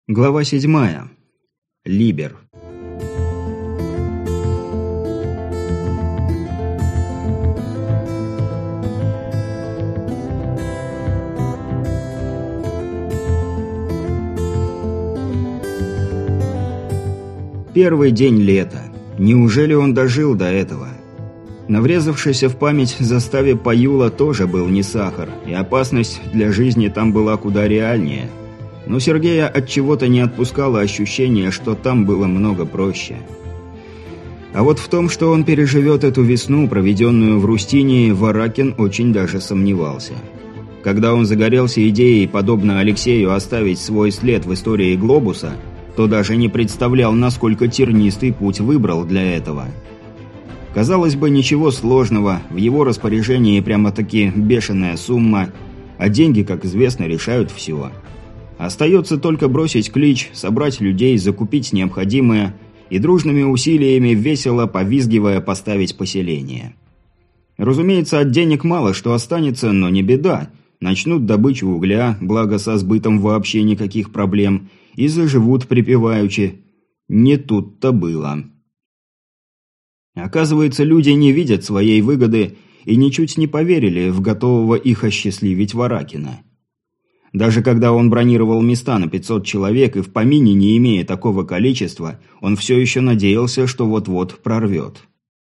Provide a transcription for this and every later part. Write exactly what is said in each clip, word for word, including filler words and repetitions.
Глава седьмая. Либер. Первый день лета. Неужели он дожил до этого? На врезавшейся в память заставе Паюла тоже был не сахар, и опасность для жизни там была куда реальнее. Но Сергея от чего-то не отпускало ощущение, что там было много проще. А вот в том, что он переживет эту весну, проведенную в Рустинии, Варакин очень даже сомневался. Когда он загорелся идеей, подобно Алексею, оставить свой след в истории глобуса, то даже не представлял, насколько тернистый путь выбрал для этого. Казалось бы, ничего сложного, в его распоряжении прямо-таки бешеная сумма, а деньги, как известно, решают все. Остается только бросить клич, собрать людей, закупить необходимое и дружными усилиями, весело повизгивая, поставить поселение. Разумеется, от денег мало что останется, но не беда. Начнут добычу угля, благо со сбытом вообще никаких проблем, и заживут припеваючи. Не тут-то было. Оказывается, люди не видят своей выгоды и ничуть не поверили в готового их осчастливить Варакина. Даже когда он бронировал места на пятьсот человек и в помине не имея такого количества, он все еще надеялся, что вот-вот прорвет.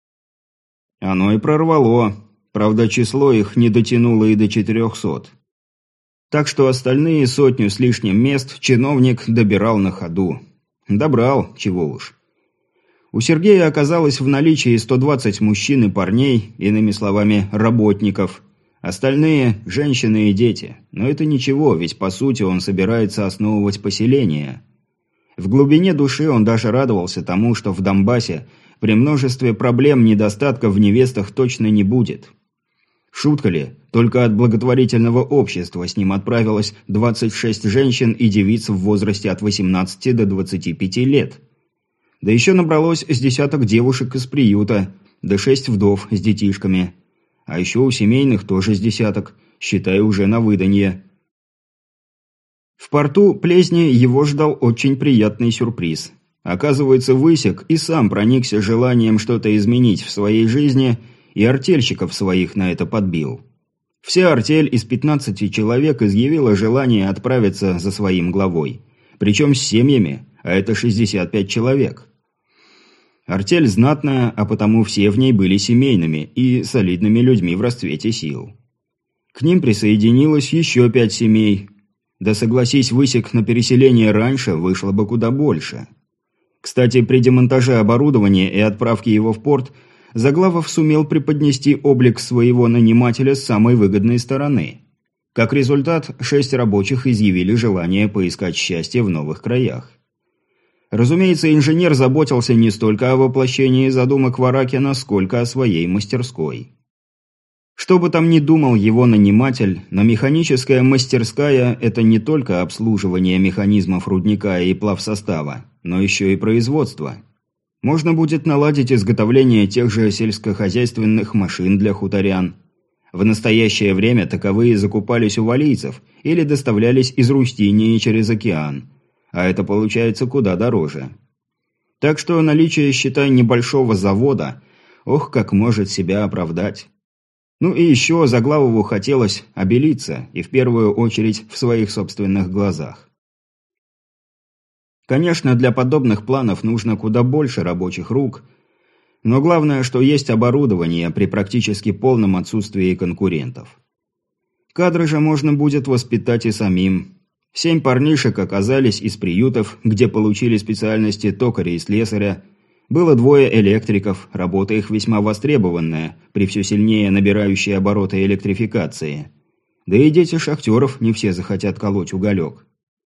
Оно и прорвало, правда число их не дотянуло и до четырехсот. Так что остальные сотню с лишним мест чиновник добирал на ходу. Добрал, чего уж. У Сергея оказалось в наличии сто двадцать мужчин и парней, иными словами, работников. Остальные – женщины и дети. Но это ничего, ведь по сути он собирается основывать поселение. В глубине души он даже радовался тому, что в Донбассе при множестве проблем недостатка в невестах точно не будет. Шутка ли, только от благотворительного общества с ним отправилось двадцать шесть женщин и девиц в возрасте от восемнадцати до двадцати пяти лет. Да еще набралось с десяток девушек из приюта, да шесть вдов с детишками. А еще у семейных тоже с десяток, считай, уже на выданье. В порту Плесни его ждал очень приятный сюрприз. Оказывается, Высек и сам проникся желанием что-то изменить в своей жизни, и артельщиков своих на это подбил. Вся артель из пятнадцати человек изъявила желание отправиться за своим главой. Причем с семьями, а это шестьдесят пять человек. Артель знатная, а потому все в ней были семейными и солидными людьми в расцвете сил. К ним присоединилось еще пять семей. Да согласись, Высек на переселение раньше, вышло бы куда больше. Кстати, при демонтаже оборудования и отправке его в порт, Заглавов сумел преподнести облик своего нанимателя с самой выгодной стороны. Как результат, шесть рабочих изъявили желание поискать счастье в новых краях. Разумеется, инженер заботился не столько о воплощении задумок Варакина, сколько о своей мастерской. Что бы там ни думал его наниматель, но механическая мастерская – это не только обслуживание механизмов рудника и плавсостава, но еще и производство. Можно будет наладить изготовление тех же сельскохозяйственных машин для хуторян. В настоящее время таковые закупались у валийцев или доставлялись из Рустинии через океан. А это получается куда дороже. Так что наличие, считай, небольшого завода, ох, как может себя оправдать. Ну и еще Заглавову хотелось обелиться, и в первую очередь в своих собственных глазах. Конечно, для подобных планов нужно куда больше рабочих рук, но главное, что есть оборудование при практически полном отсутствии конкурентов. Кадры же можно будет воспитать и самим. Семь парнишек оказались из приютов, где получили специальности токаря и слесаря. Было двое электриков, работа их весьма востребованная, при все сильнее набирающей обороты электрификации. Да и дети шахтеров не все захотят колоть уголек.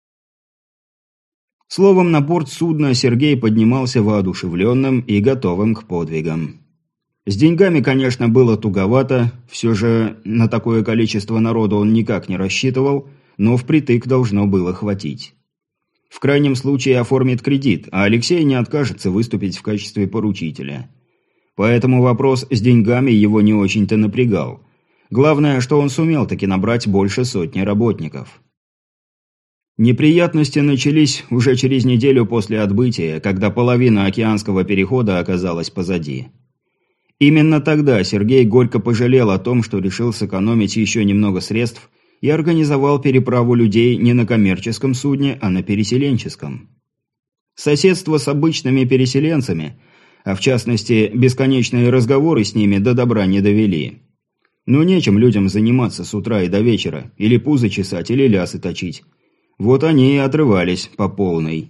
Словом, на борт судна Сергей поднимался воодушевленным и готовым к подвигам. С деньгами, конечно, было туговато, все же на такое количество народу он никак не рассчитывал, но впритык должно было хватить. В крайнем случае оформит кредит, а Алексей не откажется выступить в качестве поручителя. Поэтому вопрос с деньгами его не очень-то напрягал. Главное, что он сумел таки набрать больше сотни работников. Неприятности начались уже через неделю после отбытия, когда половина океанского перехода оказалась позади. Именно тогда Сергей горько пожалел о том, что решил сэкономить еще немного средств и организовал переправу людей не на коммерческом судне, а на переселенческом. Соседство с обычными переселенцами, а в частности бесконечные разговоры с ними до добра не довели. Ну нечем людям заниматься с утра и до вечера, или пузо чесать, или лясы точить. Вот они и отрывались по полной.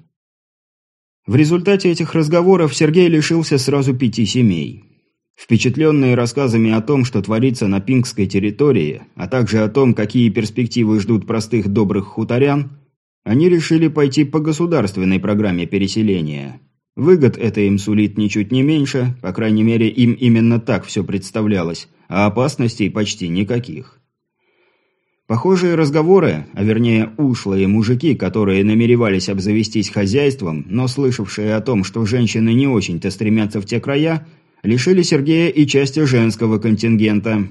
В результате этих разговоров Сергей лишился сразу пяти семей. Впечатленные рассказами о том, что творится на пингской территории, а также о том, какие перспективы ждут простых добрых хуторян, они решили пойти по государственной программе переселения. Выгод это им сулит ничуть не меньше, по крайней мере им именно так все представлялось, а опасностей почти никаких. Похожие разговоры, а вернее ушлые мужики, которые намеревались обзавестись хозяйством, но слышавшие о том, что женщины не очень-то стремятся в те края, лишили Сергея и части женского контингента.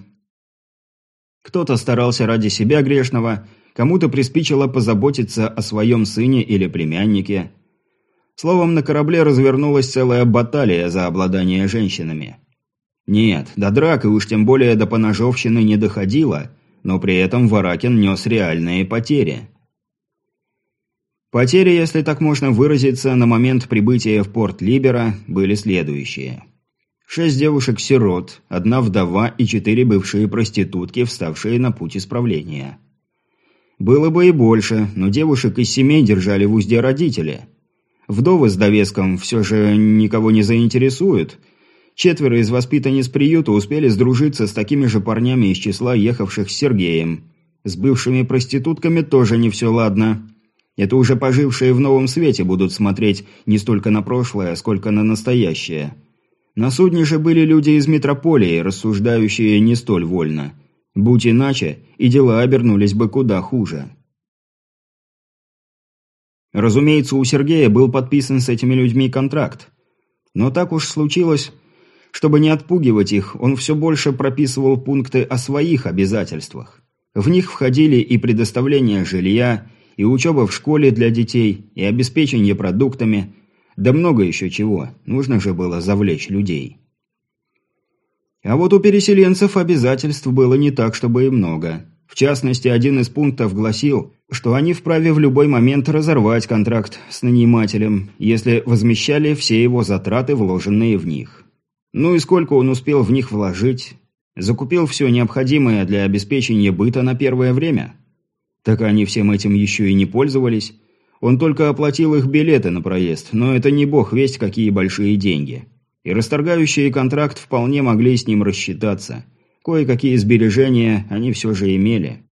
Кто-то старался ради себя грешного, кому-то приспичило позаботиться о своем сыне или племяннике. Словом, на корабле развернулась целая баталия за обладание женщинами. Нет, до драк и уж тем более до поножовщины не доходило, но при этом Варакин нес реальные потери. Потери, если так можно выразиться, на момент прибытия в порт Либера были следующие. Шесть девушек-сирот, одна вдова и четыре бывшие проститутки, вставшие на путь исправления. Было бы и больше, но девушек из семей держали в узде родители. Вдовы с довеском все же никого не заинтересуют. Четверо из воспитанниц приюта успели сдружиться с такими же парнями из числа ехавших с Сергеем. С бывшими проститутками тоже не все ладно. Это уже пожившие в новом свете будут смотреть не столько на прошлое, сколько на настоящее. На судне же были люди из метрополии, рассуждающие не столь вольно. Будь иначе, и дела обернулись бы куда хуже. Разумеется, у Сергея был подписан с этими людьми контракт. Но так уж случилось, чтобы не отпугивать их, он все больше прописывал пункты о своих обязательствах. В них входили и предоставление жилья, и учеба в школе для детей, и обеспечение продуктами, да много еще чего, нужно же было завлечь людей. А вот у переселенцев обязательств было не так, чтобы и много. В частности, один из пунктов гласил, что они вправе в любой момент разорвать контракт с нанимателем, если возмещали все его затраты, вложенные в них. Ну и сколько он успел в них вложить? Закупил все необходимое для обеспечения быта на первое время? Так они всем этим еще и не пользовались. Он только оплатил их билеты на проезд, но это не бог весть какие большие деньги. И расторгающие контракт вполне могли с ним рассчитаться. Кое-какие сбережения они все же имели.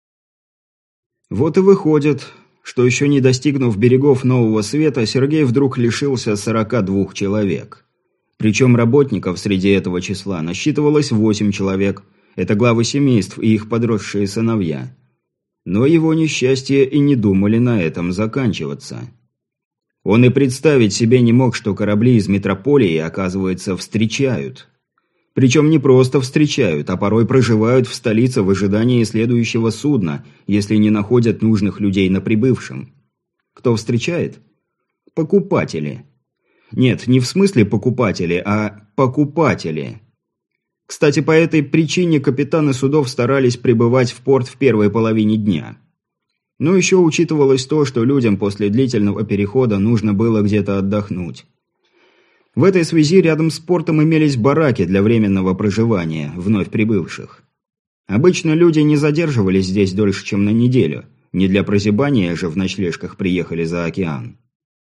Вот и выходит, что еще не достигнув берегов Нового Света, Сергей вдруг лишился сорока двух человек. Причем работников среди этого числа насчитывалось восемь человек. Это главы семейств и их подросшие сыновья. Но его несчастье и не думали на этом заканчиваться. Он и представить себе не мог, что корабли из метрополии, оказывается, встречают. Причем не просто встречают, а порой проживают в столице в ожидании следующего судна, если не находят нужных людей на прибывшем. Кто встречает? Покупатели. Нет, не в смысле покупатели, а покупатели. Кстати, по этой причине капитаны судов старались прибывать в порт в первой половине дня. Но еще учитывалось то, что людям после длительного перехода нужно было где-то отдохнуть. В этой связи рядом с портом имелись бараки для временного проживания вновь прибывших. Обычно люди не задерживались здесь дольше, чем на неделю. Не для прозябания же в ночлежках приехали за океан.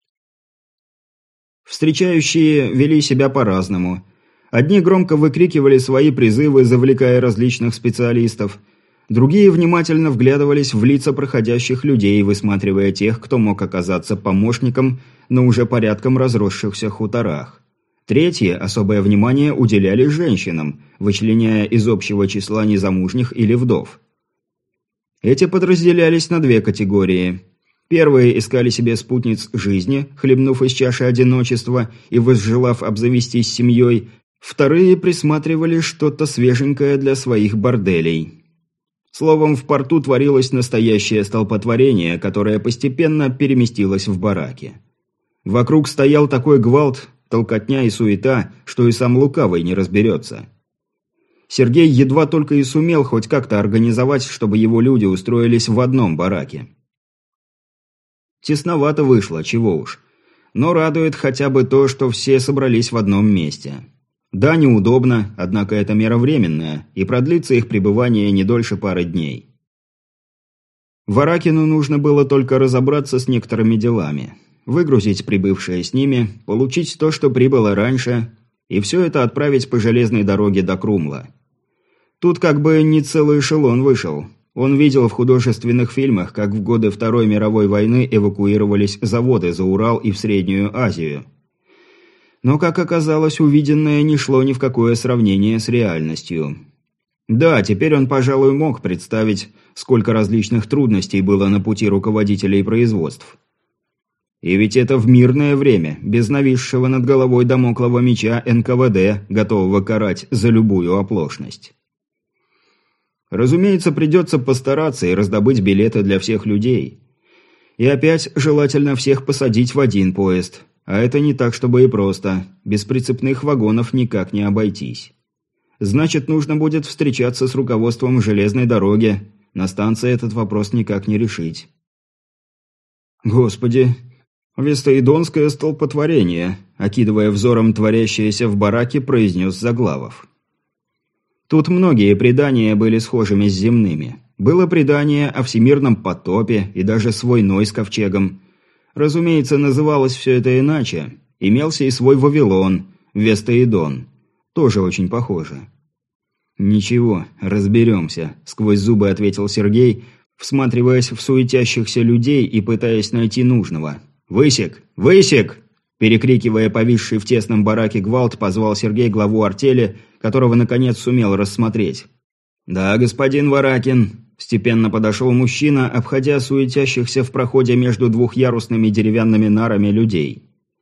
Встречающие вели себя по-разному. Одни громко выкрикивали свои призывы, завлекая различных специалистов. Другие внимательно вглядывались в лица проходящих людей, высматривая тех, кто мог оказаться помощником на уже порядком разросшихся хуторах. Третьи особое внимание уделяли женщинам, вычленяя из общего числа незамужних или вдов. Эти подразделялись на две категории. Первые искали себе спутниц жизни, хлебнув из чаши одиночества и возжелав обзавестись семьей. Вторые присматривали что-то свеженькое для своих борделей. Словом, в порту творилось настоящее столпотворение, которое постепенно переместилось в бараки. Вокруг стоял такой гвалт, толкотня и суета, что и сам лукавый не разберется. Сергей едва только и сумел хоть как-то организовать, чтобы его люди устроились в одном бараке. Тесновато вышло, чего уж. Но радует хотя бы то, что все собрались в одном месте. Да, неудобно, однако это мера временная, и продлится их пребывание не дольше пары дней. Варакину нужно было только разобраться с некоторыми делами. Выгрузить прибывшее с ними, получить то, что прибыло раньше, и все это отправить по железной дороге до Крумла. Тут как бы не целый эшелон вышел. Он видел в художественных фильмах, как в годы Второй мировой войны эвакуировались заводы за Урал и в Среднюю Азию. Но, как оказалось, увиденное не шло ни в какое сравнение с реальностью. Да, теперь он, пожалуй, мог представить, сколько различных трудностей было на пути руководителей производств. И ведь это в мирное время, без нависшего над головой дамоклого меча эн ка вэ дэ, готового карать за любую оплошность. Разумеется, придется постараться и раздобыть билеты для всех людей. И опять желательно всех посадить в один поезд. А это не так, чтобы и просто. Без прицепных вагонов никак не обойтись. Значит, нужно будет встречаться с руководством железной дороги. На станции этот вопрос никак не решить. Господи, вестаидонское столпотворение, окидывая взором творящееся в бараке, произнес Заглавов. Тут многие предания были схожими с земными. Было предание о всемирном потопе и даже с войной с ковчегом. Разумеется, называлось все это иначе. Имелся и свой Вавилон, Вестаидон. Тоже очень похоже. «Ничего, разберемся», – сквозь зубы ответил Сергей, всматриваясь в суетящихся людей и пытаясь найти нужного. «Высек! Высек!» Перекрикивая повисший в тесном бараке гвалт, позвал Сергей главу артели, которого наконец сумел рассмотреть. «Да, господин Варакин», – степенно подошел мужчина, обходя суетящихся в проходе между двухъярусными деревянными нарами людей.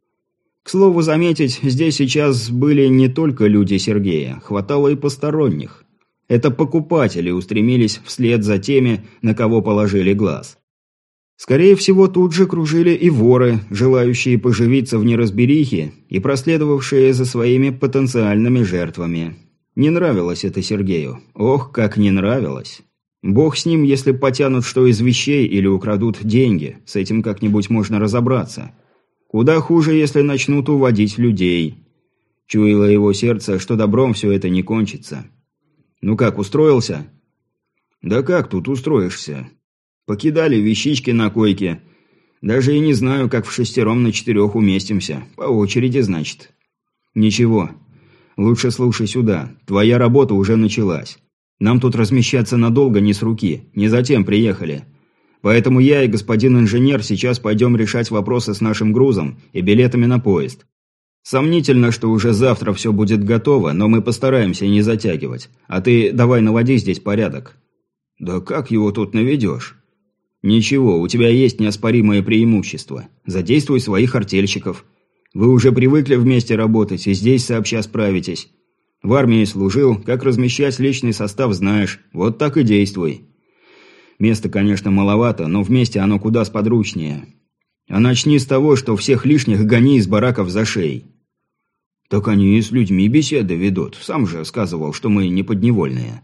К слову заметить, здесь сейчас были не только люди Сергея, хватало и посторонних. Это покупатели устремились вслед за теми, на кого положили глаз. Скорее всего, тут же кружили и воры, желающие поживиться в неразберихе и проследовавшие за своими потенциальными жертвами. Не нравилось это Сергею. Ох, как не нравилось. Бог с ним, если потянут что из вещей или украдут деньги. С этим как-нибудь можно разобраться. Куда хуже, если начнут уводить людей. Чуяло его сердце, что добром все это не кончится. «Ну как, устроился?» «Да как тут устроишься? Покидали вещички на койке. Даже и не знаю, как в шестером на четырех уместимся. По очереди, значит». «Ничего. Лучше слушай сюда. Твоя работа уже началась. Нам тут размещаться надолго не с руки. Не затем приехали. Поэтому я и господин инженер сейчас пойдем решать вопросы с нашим грузом и билетами на поезд. Сомнительно, что уже завтра все будет готово, но мы постараемся не затягивать. А ты давай наводи здесь порядок». «Да как его тут наведешь?» «Ничего, у тебя есть неоспоримое преимущество. Задействуй своих артельщиков. Вы уже привыкли вместе работать и здесь сообща справитесь. В армии служил, как размещать личный состав знаешь, вот так и действуй. Места, конечно, маловато, но вместе оно куда сподручнее. А начни с того, что всех лишних гони из бараков за шеей». «Так они и с людьми беседы ведут. Сам же сказывал, что мы не подневольные».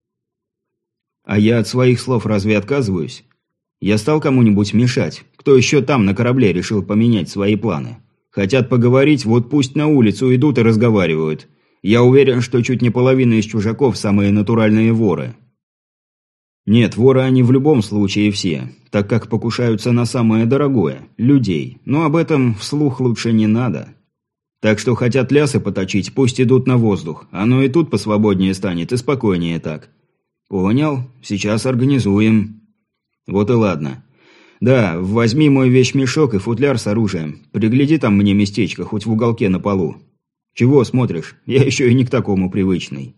«А я от своих слов разве отказываюсь? Я стал кому-нибудь мешать? Кто еще там на корабле решил поменять свои планы? Хотят поговорить, вот пусть на улицу идут и разговаривают. Я уверен, что чуть не половина из чужаков самые натуральные воры». «Нет, воры они в любом случае все, так как покушаются на самое дорогое – людей. Но об этом вслух лучше не надо. Так что хотят лясы поточить, пусть идут на воздух. Оно и тут посвободнее станет, и спокойнее так». «Понял, сейчас организуем». «Вот и ладно. Да, возьми мой вещмешок и футляр с оружием. Пригляди там мне местечко, хоть в уголке на полу. Чего смотришь? Я еще и не к такому привычный».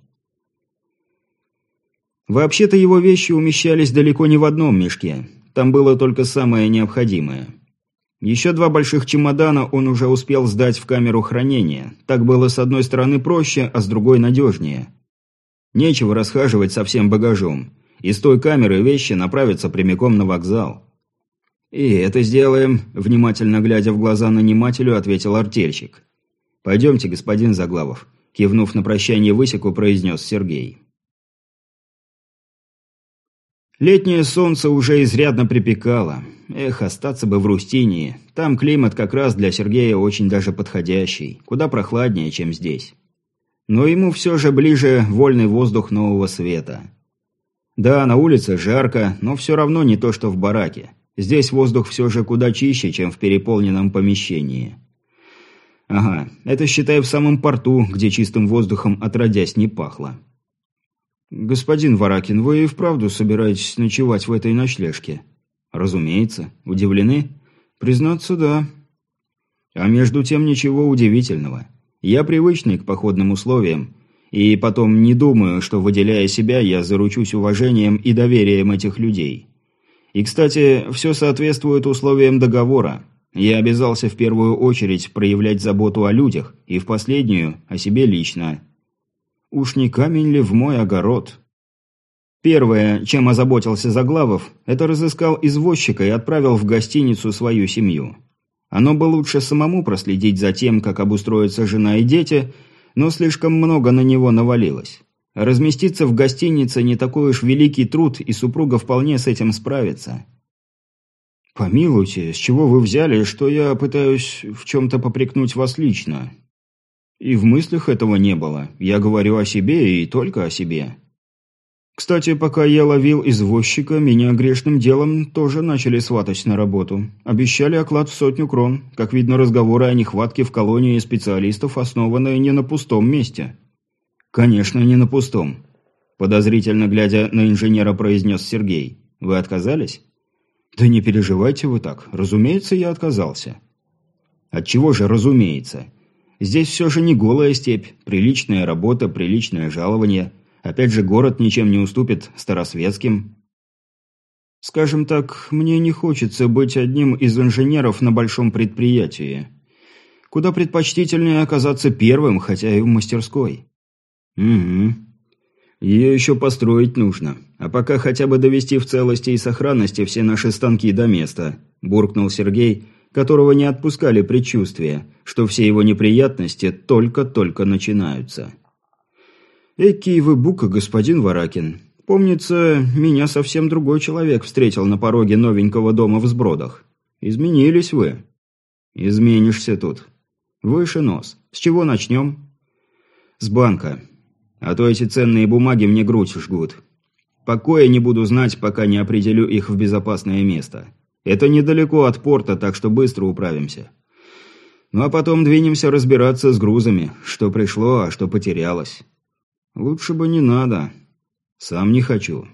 Вообще-то его вещи умещались далеко не в одном мешке. Там было только самое необходимое. Еще два больших чемодана он уже успел сдать в камеру хранения. Так было с одной стороны проще, а с другой надежнее. Нечего расхаживать со всем багажом. Из той камеры вещи направятся прямиком на вокзал». «И это сделаем», – внимательно глядя в глаза нанимателю, ответил артельщик. «Пойдемте, господин Заглавов», – кивнув на прощание Высеку, произнес Сергей. Летнее солнце уже изрядно припекало. Эх, остаться бы в Рустинии. Там климат как раз для Сергея очень даже подходящий. Куда прохладнее, чем здесь. Но ему все же ближе вольный воздух Нового Света. Да, на улице жарко, но все равно не то, что в бараке. Здесь воздух все же куда чище, чем в переполненном помещении. Ага, это считай в самом порту, где чистым воздухом отродясь не пахло. «Господин Варакин, вы и вправду собираетесь ночевать в этой ночлежке?» «Разумеется. Удивлены?» «Признаться, да». А между тем ничего удивительного. Я привычный к походным условиям, и потом не думаю, что, выделяя себя, я заручусь уважением и доверием этих людей. И, кстати, все соответствует условиям договора. Я обязался в первую очередь проявлять заботу о людях, и в последнюю – о себе лично. Уж не камень ли в мой огород? Первое, чем озаботился Заглавов, это разыскал извозчика и отправил в гостиницу свою семью. Оно бы лучше самому проследить за тем, как обустроятся жена и дети, но слишком много на него навалилось. Разместиться в гостинице не такой уж великий труд, и супруга вполне с этим справится. «Помилуйте, с чего вы взяли, что я пытаюсь в чем-то попрекнуть вас лично?» «И в мыслях этого не было. Я говорю о себе и только о себе. Кстати, пока я ловил извозчика, меня грешным делом тоже начали сватать на работу. Обещали оклад в сотню крон. Как видно, разговоры о нехватке в колонии специалистов основаны не на пустом месте». «Конечно, не на пустом», – подозрительно глядя на инженера, произнес Сергей. «Вы отказались?» «Да не переживайте вы так. Разумеется, я отказался». «Отчего же разумеется? Здесь все же не голая степь, приличная работа, приличное жалование. Опять же, город ничем не уступит старосветским». «Скажем так, мне не хочется быть одним из инженеров на большом предприятии. Куда предпочтительнее оказаться первым, хотя и в мастерской». «Угу. Ее еще построить нужно. А пока хотя бы довести в целости и сохранности все наши станки до места», – буркнул Сергей, которого не отпускали предчувствия, что все его неприятности только-только начинаются. «Экий вы бука, господин Варакин. Помнится, меня совсем другой человек встретил на пороге новенького дома в Сбродах. Изменились вы». «Изменишься тут. Выше нос. С чего начнем?» «С банка. А то эти ценные бумаги мне грудь жгут. Покоя не буду знать, пока не определю их в безопасное место. Это недалеко от порта, так что быстро управимся. Ну а потом двинемся разбираться с грузами, что пришло, а что потерялось. Лучше бы не надо. Сам не хочу».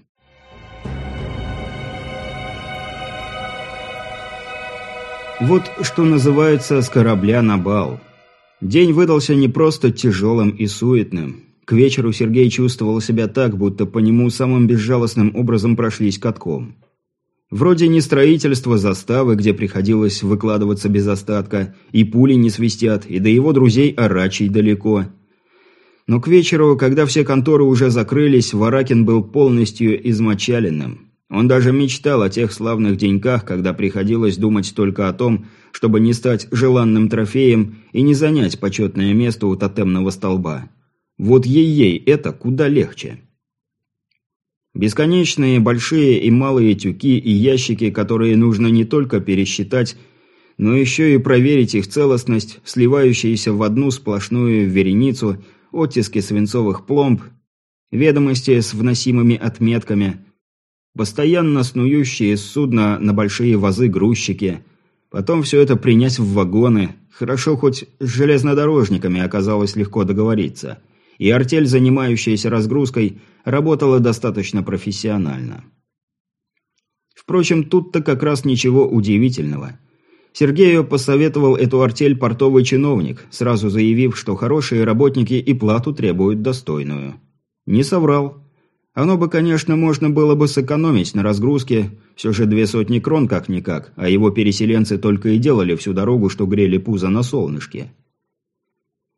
Вот что называется «с корабля на бал». День выдался не просто тяжелым и суетным. К вечеру Сергей чувствовал себя так, будто по нему самым безжалостным образом прошлись катком. Вроде не строительство заставы, где приходилось выкладываться без остатка, и пули не свистят, и до его друзей орачей далеко. Но к вечеру, когда все конторы уже закрылись, Варакин был полностью измочаленным. Он даже мечтал о тех славных деньках, когда приходилось думать только о том, чтобы не стать желанным трофеем и не занять почетное место у тотемного столба. Вот ей-ей, это куда легче. Бесконечные большие и малые тюки и ящики, которые нужно не только пересчитать, но еще и проверить их целостность, сливающиеся в одну сплошную вереницу, оттиски свинцовых пломб, ведомости с вносимыми отметками, постоянно снующие с судна на большие вазы грузчики, потом все это принять в вагоны, хорошо хоть с железнодорожниками оказалось легко договориться, и артель, занимающаяся разгрузкой, работала достаточно профессионально. Впрочем, тут-то как раз ничего удивительного. Сергею посоветовал эту артель портовый чиновник, сразу заявив, что хорошие работники и плату требуют достойную. Не соврал. Оно бы, конечно, можно было бы сэкономить на разгрузке, все же две сотни крон как-никак, а его переселенцы только и делали всю дорогу, что грели пузо на солнышке.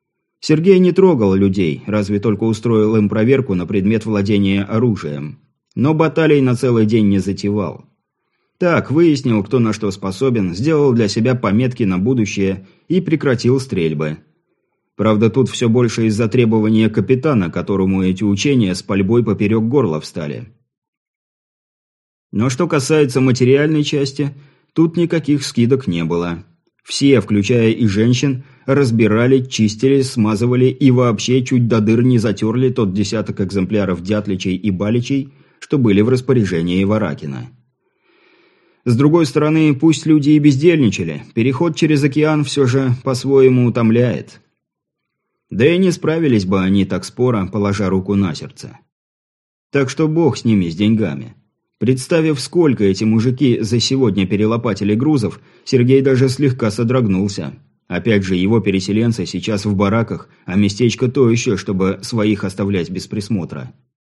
Сергей не трогал людей, разве только устроил им проверку на предмет владения оружием. Но баталий на целый день не затевал. Так, выяснил, кто на что способен, сделал для себя пометки на будущее и прекратил стрельбы. Правда, тут все больше из-за требования капитана, которому эти учения с пальбой поперек горла встали. Но что касается материальной части, тут никаких скидок не было. Все, включая и женщин, разбирали, чистили, смазывали и вообще чуть до дыр не затерли тот десяток экземпляров дятличей и баличей, что были в распоряжении Варакина. С другой стороны, пусть люди и бездельничали, переход через океан все же по-своему утомляет. Да и не справились бы они так споро, положа руку на сердце. Так что бог с ними, с деньгами. Представив, сколько эти мужики за сегодня перелопатили грузов, Сергей даже слегка содрогнулся. Опять же, его переселенцы сейчас в бараках, а местечко то еще, чтобы своих оставлять без присмотра.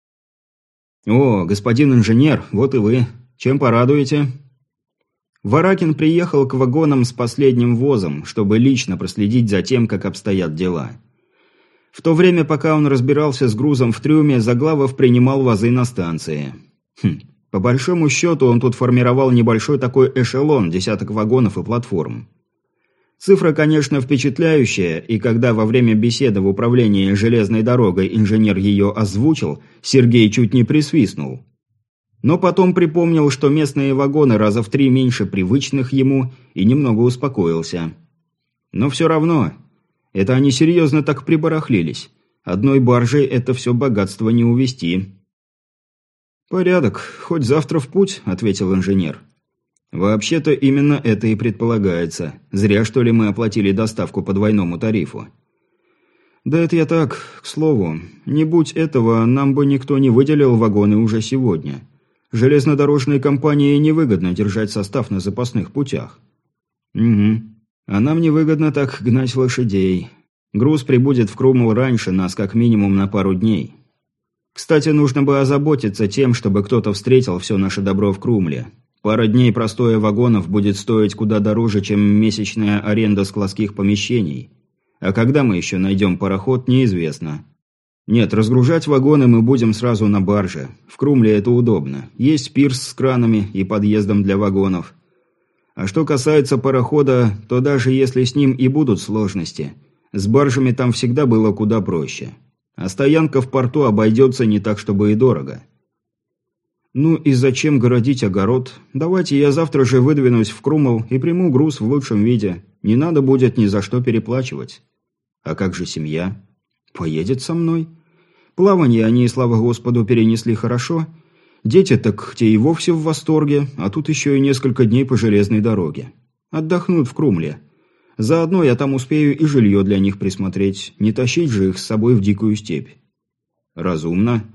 «О, господин инженер, вот и вы. Чем порадуете?» Варакин приехал к вагонам с последним возом, чтобы лично проследить за тем, как обстоят дела. В то время, пока он разбирался с грузом в трюме, Заглавов принимал вазы на станции. Хм, по большому счету он тут формировал небольшой такой эшелон, десяток вагонов и платформ. Цифра, конечно, впечатляющая, и когда во время беседы в управлении железной дорогой инженер ее озвучил, Сергей чуть не присвистнул. Но потом припомнил, что местные вагоны раза в три меньше привычных ему, и немного успокоился. Но все равно, это они серьезно так прибарахлились. Одной баржей это все богатство не увезти. «Порядок, хоть завтра в путь», — ответил инженер. «Вообще-то именно это и предполагается. Зря, что ли, мы оплатили доставку по двойному тарифу». «Да это я так, к слову. Не будь этого, нам бы никто не выделил вагоны уже сегодня. Железнодорожной компании невыгодно держать состав на запасных путях». «Угу. А нам невыгодно так гнать лошадей. Груз прибудет в Крумл раньше нас как минимум на пару дней. Кстати, нужно бы озаботиться тем, чтобы кто-то встретил все наше добро в Крумле. Пара дней простоя вагонов будет стоить куда дороже, чем месячная аренда складских помещений. А когда мы еще найдем пароход, неизвестно. Нет, разгружать вагоны мы будем сразу на барже. В Крумле это удобно. Есть пирс с кранами и подъездом для вагонов. А что касается парохода, то даже если с ним и будут сложности, с баржами там всегда было куда проще. А стоянка в порту обойдется не так, чтобы и дорого. Ну и зачем городить огород? Давайте я завтра же выдвинусь в Крумл и приму груз в лучшем виде. Не надо будет ни за что переплачивать. А как же семья? Поедет со мной. Плавание они, слава Господу, перенесли хорошо. Дети так те и вовсе в восторге, а тут еще и несколько дней по железной дороге. Отдохнут в Крумле. Заодно я там успею и жилье для них присмотреть, не тащить же их с собой в дикую степь. Разумно.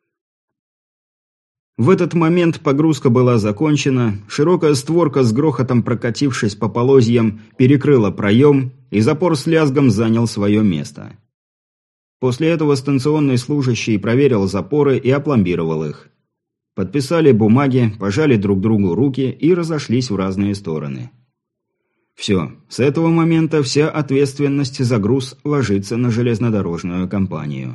В этот момент погрузка была закончена, широкая створка с грохотом прокатившись по полозьям, перекрыла проем, и запор с лязгом занял свое место. После этого станционный служащий проверил запоры и опломбировал их. Подписали бумаги, пожали друг другу руки и разошлись в разные стороны. Все, с этого момента вся ответственность за груз ложится на железнодорожную компанию.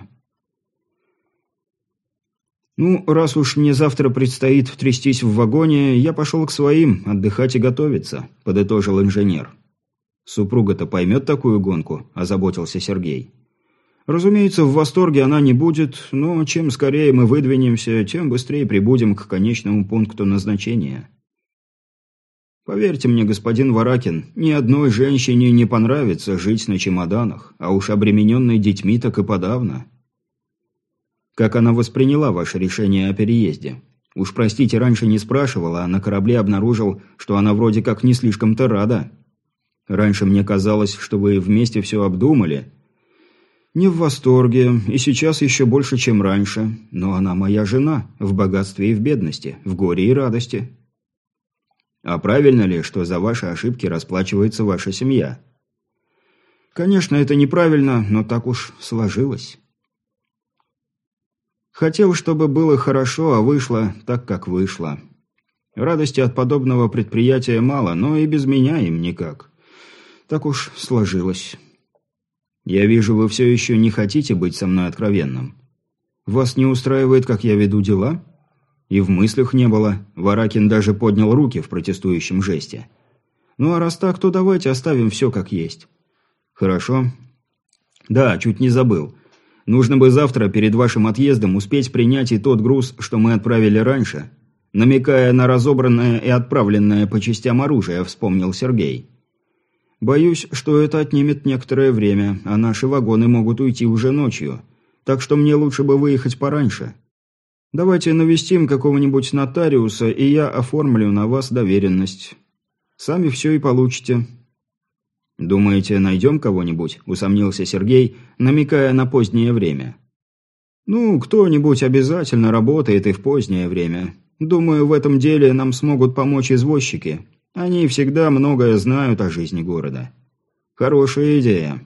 «Ну, раз уж мне завтра предстоит трястись в вагоне, я пошел к своим, отдыхать и готовиться», – подытожил инженер. «Супруга-то поймет такую гонку?» – озаботился Сергей. «Разумеется, в восторге она не будет, но чем скорее мы выдвинемся, тем быстрее прибудем к конечному пункту назначения». «Поверьте мне, господин Варакин, ни одной женщине не понравится жить на чемоданах, а уж обремененной детьми так и подавно». «Как она восприняла ваше решение о переезде? Уж простите, раньше не спрашивала, а на корабле обнаружил, что она вроде как не слишком-то рада. Раньше мне казалось, что вы вместе все обдумали». «Не в восторге, и сейчас еще больше, чем раньше, но она моя жена, в богатстве и в бедности, в горе и радости». «А правильно ли, что за ваши ошибки расплачивается ваша семья?» «Конечно, это неправильно, но так уж сложилось». «Хотел, чтобы было хорошо, а вышло так, как вышло. Радости от подобного предприятия мало, но и без меня им никак. Так уж сложилось». «Я вижу, вы все еще не хотите быть со мной откровенным. Вас не устраивает, как я веду дела?» И в мыслях не было. Варакин даже поднял руки в протестующем жесте. Ну а раз так, то давайте оставим все как есть. Хорошо. Да, чуть не забыл. Нужно бы завтра перед вашим отъездом успеть принять и тот груз, что мы отправили раньше. Намекая на разобранное и отправленное по частям оружие, вспомнил Сергей. Боюсь, что это отнимет некоторое время, а наши вагоны могут уйти уже ночью. Так что мне лучше бы выехать пораньше. Давайте навестим какого-нибудь нотариуса, и я оформлю на вас доверенность. Сами все и получите. Думаете, найдем кого-нибудь? Усомнился Сергей, намекая на позднее время. Ну, кто-нибудь обязательно работает и в позднее время. Думаю, в этом деле нам смогут помочь извозчики. Они всегда многое знают о жизни города. Хорошая идея.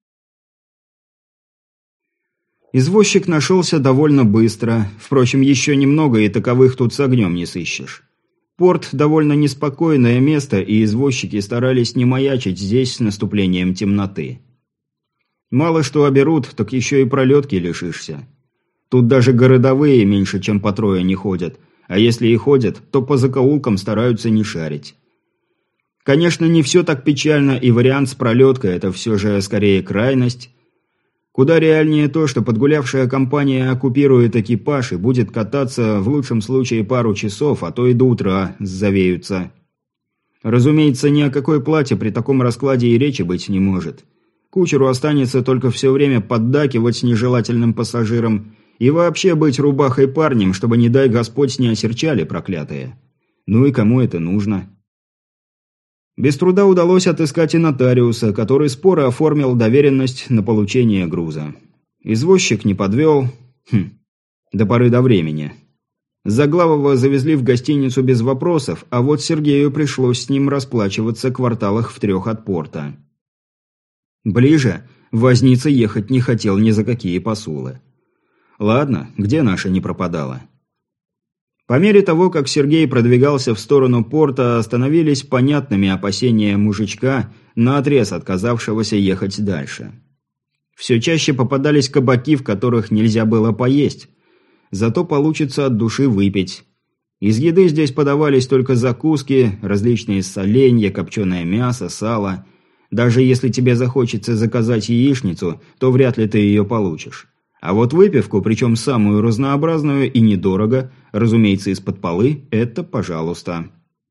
Извозчик нашелся довольно быстро. Впрочем, еще немного, и таковых тут с огнем не сыщешь. Порт – довольно неспокойное место, и извозчики старались не маячить здесь с наступлением темноты. Мало что оберут, так еще и пролетки лишишься. Тут даже городовые меньше, чем по трое не ходят, а если и ходят, то по закоулкам стараются не шарить. Конечно, не все так печально, и вариант с пролеткой – это все же скорее крайность. Куда реальнее то, что подгулявшая компания оккупирует экипаж и будет кататься в лучшем случае пару часов, а то и до утра завеются. Разумеется, ни о какой плате при таком раскладе и речи быть не может. Кучеру останется только все время поддакивать нежелательным пассажирам и вообще быть рубахой парнем, чтобы, не дай Господь, не осерчали проклятые. Ну и кому это нужно? Без труда удалось отыскать и нотариуса, который споро оформил доверенность на получение груза. Извозчик не подвел. Хм, до поры до времени. Заглавого завезли в гостиницу без вопросов, а вот Сергею пришлось с ним расплачиваться кварталах в трех от порта. Ближе возница ехать не хотел ни за какие посулы. Ладно, где наша не пропадала? По мере того, как Сергей продвигался в сторону порта, становились понятными опасения мужичка, наотрез отказавшегося ехать дальше. Все чаще попадались кабаки, в которых нельзя было поесть. Зато получится от души выпить. Из еды здесь подавались только закуски, различные соленья, копченое мясо, сало. Даже если тебе захочется заказать яичницу, то вряд ли ты ее получишь. А вот выпивку, причем самую разнообразную и недорого, разумеется, из-под полы, это пожалуйста.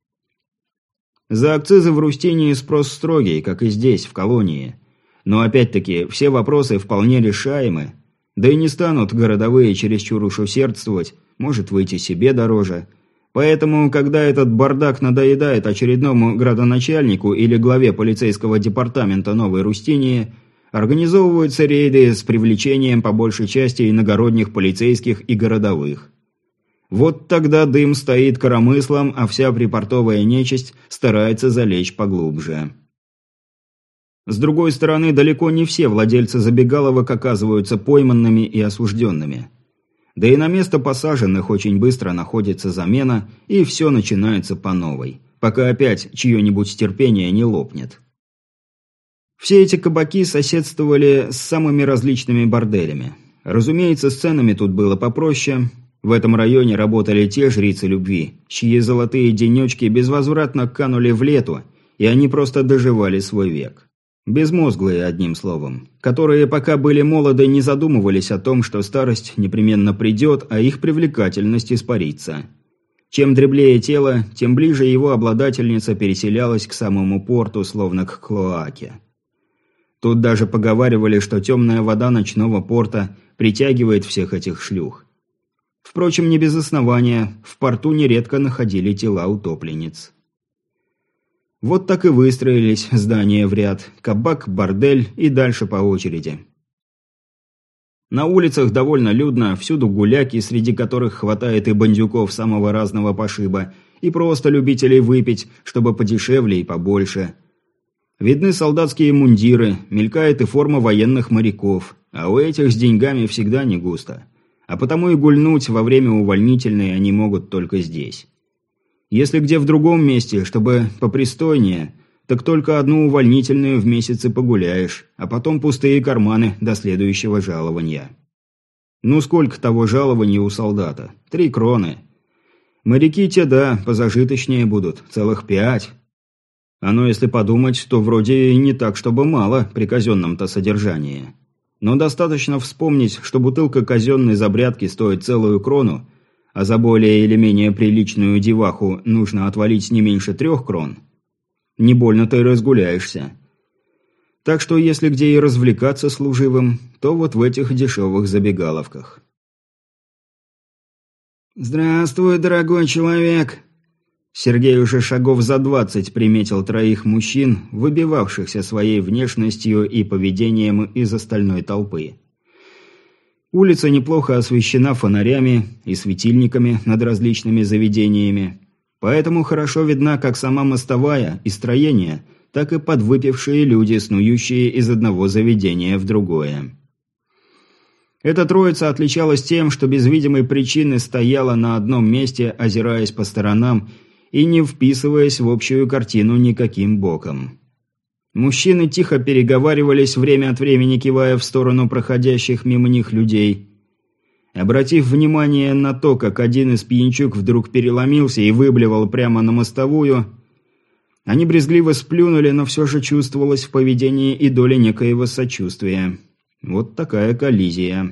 За акцизы в Рустинии спрос строгий, как и здесь, в колонии. Но опять-таки, все вопросы вполне решаемы. Да и не станут городовые чересчур уж усердствовать, может выйти себе дороже. Поэтому, когда этот бардак надоедает очередному градоначальнику или главе полицейского департамента Новой Рустинии, организовываются рейды с привлечением по большей части иногородних полицейских и городовых. Вот тогда дым стоит коромыслом, а вся припортовая нечисть старается залечь поглубже. С другой стороны, далеко не все владельцы забегаловок оказываются пойманными и осужденными. Да и на место посаженных очень быстро находится замена, и все начинается по новой, пока опять чье-нибудь терпение не лопнет. Все эти кабаки соседствовали с самыми различными борделями. Разумеется, с ценами тут было попроще. В этом районе работали те жрицы любви, чьи золотые денечки безвозвратно канули в лету, и они просто доживали свой век. Безмозглые, одним словом, которые, пока были молоды, не задумывались о том, что старость непременно придет, а их привлекательность испарится. Чем дреблее тело, тем ближе его обладательница переселялась к самому порту, словно к клоаке. Тут даже поговаривали, что темная вода ночного порта притягивает всех этих шлюх. Впрочем, не без основания, в порту нередко находили тела утопленниц. Вот так и выстроились здания в ряд, кабак, бордель и дальше по очереди. На улицах довольно людно, всюду гуляки, среди которых хватает и бандюков самого разного пошиба, и просто любителей выпить, чтобы подешевле и побольше. Видны солдатские мундиры, мелькает и форма военных моряков, а у этих с деньгами всегда не густо. А потому и гульнуть во время увольнительной они могут только здесь. Если где в другом месте, чтобы попристойнее, так только одну увольнительную в месяц и погуляешь, а потом пустые карманы до следующего жалования. Ну сколько того жалования у солдата? Три кроны. Моряки те, да, позажиточнее будут, целых пять. Оно, если подумать, то вроде и не так, чтобы мало при казенном-то содержании. Но достаточно вспомнить, что бутылка казенной забрядки стоит целую крону, а за более или менее приличную деваху нужно отвалить не меньше трех крон. Не больно-то и разгуляешься. Так что если где и развлекаться служивым, то вот в этих дешевых забегаловках. «Здравствуй, дорогой человек!» Сергей уже шагов за двадцать приметил троих мужчин, выбивавшихся своей внешностью и поведением из остальной толпы. Улица неплохо освещена фонарями и светильниками над различными заведениями, поэтому хорошо видна как сама мостовая и строение, так и подвыпившие люди, снующие из одного заведения в другое. Эта троица отличалась тем, что без видимой причины стояла на одном месте, озираясь по сторонам и не вписываясь в общую картину никаким боком. Мужчины тихо переговаривались, время от времени кивая в сторону проходящих мимо них людей. Обратив внимание на то, как один из пьянчук вдруг переломился и выблевал прямо на мостовую, они брезгливо сплюнули, но все же чувствовалось в поведении и доля некоего сочувствия. Вот такая коллизия.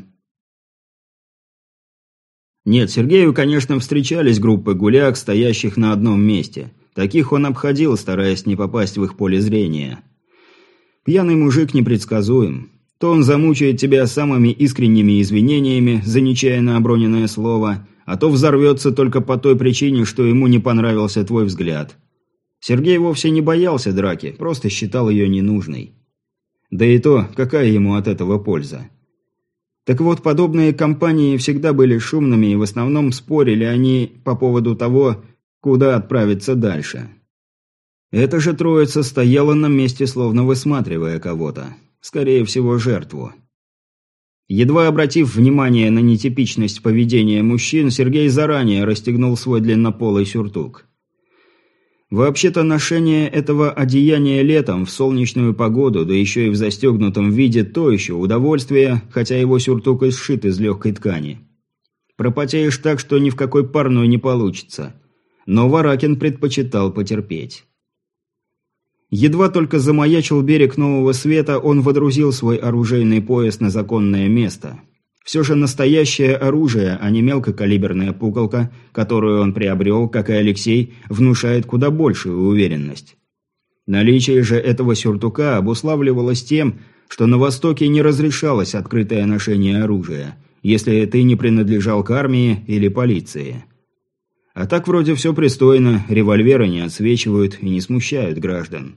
Нет, Сергею, конечно, встречались группы гуляк, стоящих на одном месте. Таких он обходил, стараясь не попасть в их поле зрения. Пьяный мужик непредсказуем. То он замучает тебя самыми искренними извинениями за нечаянно оброненное слово, а то взорвется только по той причине, что ему не понравился твой взгляд. Сергей вовсе не боялся драки, просто считал ее ненужной. Да и то, какая ему от этого польза? Так вот, подобные компании всегда были шумными, и в основном спорили они по поводу того, куда отправиться дальше. Эта же троица стояла на месте, словно высматривая кого-то. Скорее всего, жертву. Едва обратив внимание на нетипичность поведения мужчин, Сергей заранее расстегнул свой длиннополый сюртук. Вообще-то ношение этого одеяния летом в солнечную погоду, да еще и в застегнутом виде, то еще удовольствие, хотя его сюртук и сшит из легкой ткани. Пропотеешь так, что ни в какой парной не получится. Но Варакин предпочитал потерпеть. Едва только замаячил берег Нового Света, он водрузил свой оружейный пояс на законное место. Все же настоящее оружие, а не мелкокалиберная пуколка, которую он приобрел, как и Алексей, внушает куда большую уверенность. Наличие же этого сюртука обуславливалось тем, что на Востоке не разрешалось открытое ношение оружия, если ты не принадлежал к армии или полиции. А так вроде все пристойно, револьверы не отсвечивают и не смущают граждан.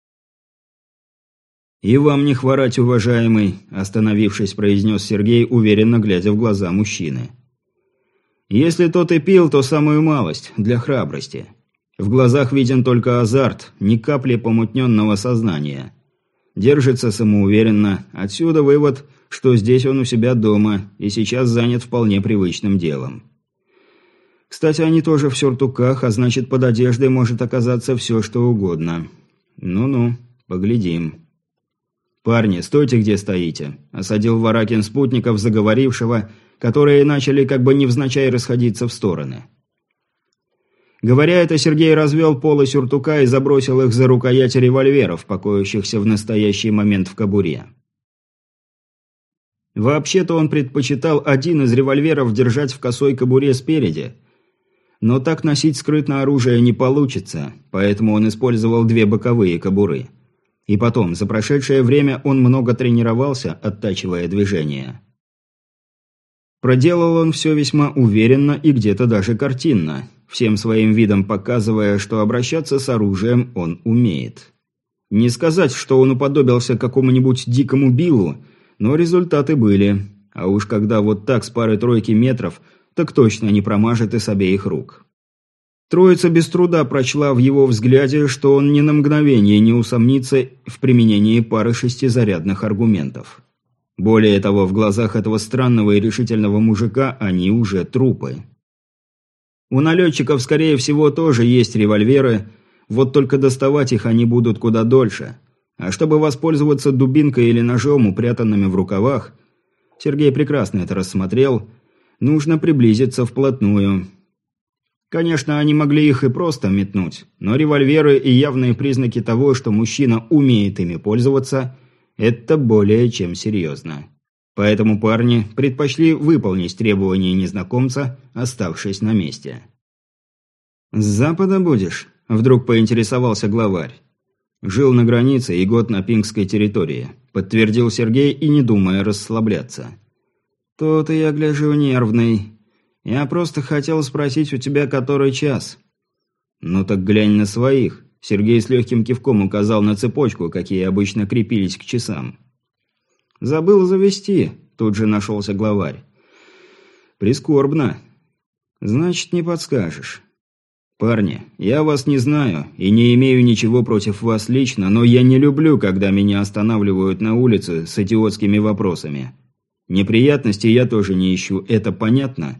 «И вам не хворать, уважаемый», – остановившись, произнес Сергей, уверенно глядя в глаза мужчины. «Если тот и пил, то самую малость, для храбрости. В глазах виден только азарт, ни капли помутненного сознания. Держится самоуверенно, отсюда вывод, что здесь он у себя дома и сейчас занят вполне привычным делом. Кстати, они тоже в сюртуках, а значит, под одеждой может оказаться все, что угодно. Ну-ну, поглядим». «Парни, стойте, где стоите», – осадил Варакин спутников, заговорившего, которые начали как бы невзначай расходиться в стороны. Говоря это, Сергей развел полы сюртука и забросил их за рукояти револьверов, покоящихся в настоящий момент в кобуре. Вообще-то он предпочитал один из револьверов держать в косой кобуре спереди, но так носить скрытно оружие не получится, поэтому он использовал две боковые кобуры. И потом, за прошедшее время он много тренировался, оттачивая движения. Проделал он все весьма уверенно и где-то даже картинно, всем своим видом показывая, что обращаться с оружием он умеет. Не сказать, что он уподобился какому-нибудь дикому Биллу, но результаты были, а уж когда вот так с пары-тройки метров, так точно не промажет и с обеих рук. Троица без труда прочла в его взгляде, что он ни на мгновение не усомнится в применении пары шестизарядных аргументов. Более того, в глазах этого странного и решительного мужика они уже трупы. У налетчиков, скорее всего, тоже есть револьверы, вот только доставать их они будут куда дольше. А чтобы воспользоваться дубинкой или ножом, упрятанными в рукавах, Сергей прекрасно это рассмотрел, нужно приблизиться вплотную. Конечно, они могли их и просто метнуть, но револьверы и явные признаки того, что мужчина умеет ими пользоваться, это более чем серьезно. Поэтому парни предпочли выполнить требования незнакомца, оставшись на месте. «С запада будешь?» – вдруг поинтересовался главарь. «Жил на границе и год на пингской территории», – подтвердил Сергей и не думая расслабляться. «То-то я гляжу нервный. Я просто хотел спросить у тебя, который час». «Ну так глянь на своих», – Сергей с легким кивком указал на цепочку, какие обычно крепились к часам. «Забыл завести», – тут же нашелся главарь. «Прискорбно. Значит, не подскажешь. Парни, я вас не знаю и не имею ничего против вас лично, но я не люблю, когда меня останавливают на улице с идиотскими вопросами. Неприятностей я тоже не ищу, это понятно?»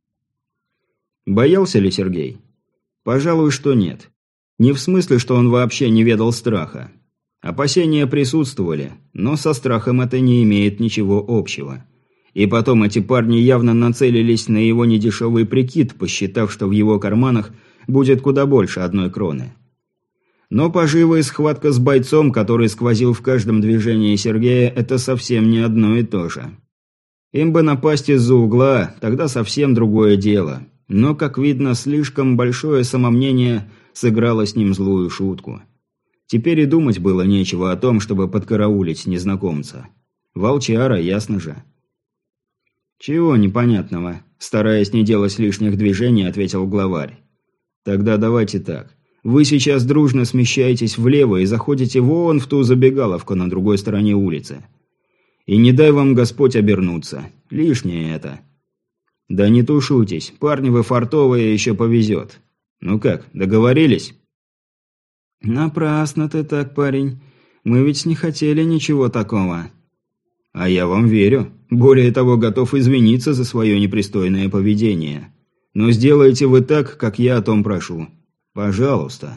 Боялся ли Сергей? Пожалуй, что нет. Не в смысле, что он вообще не ведал страха. Опасения присутствовали, но со страхом это не имеет ничего общего. И потом эти парни явно нацелились на его недешевый прикид, посчитав, что в его карманах будет куда больше одной кроны. Но пожива и схватка с бойцом, который сквозил в каждом движении Сергея, это совсем не одно и то же. Им бы напасть из-за угла, тогда совсем другое дело. Но, как видно, слишком большое самомнение сыграло с ним злую шутку. Теперь и думать было нечего о том, чтобы подкараулить незнакомца. Волчара, ясно же. «Чего непонятного?» – стараясь не делать лишних движений, ответил главарь. «Тогда давайте так. Вы сейчас дружно смещаетесь влево и заходите вон в ту забегаловку на другой стороне улицы. И не дай вам Господь обернуться. Лишнее это. Да не тушуйтесь, парни вы фартовые, еще повезет. Ну как, договорились?» «Напрасно ты так, парень. Мы ведь не хотели ничего такого». «А я вам верю. Более того, готов извиниться за свое непристойное поведение. Но сделайте вы так, как я о том прошу. Пожалуйста».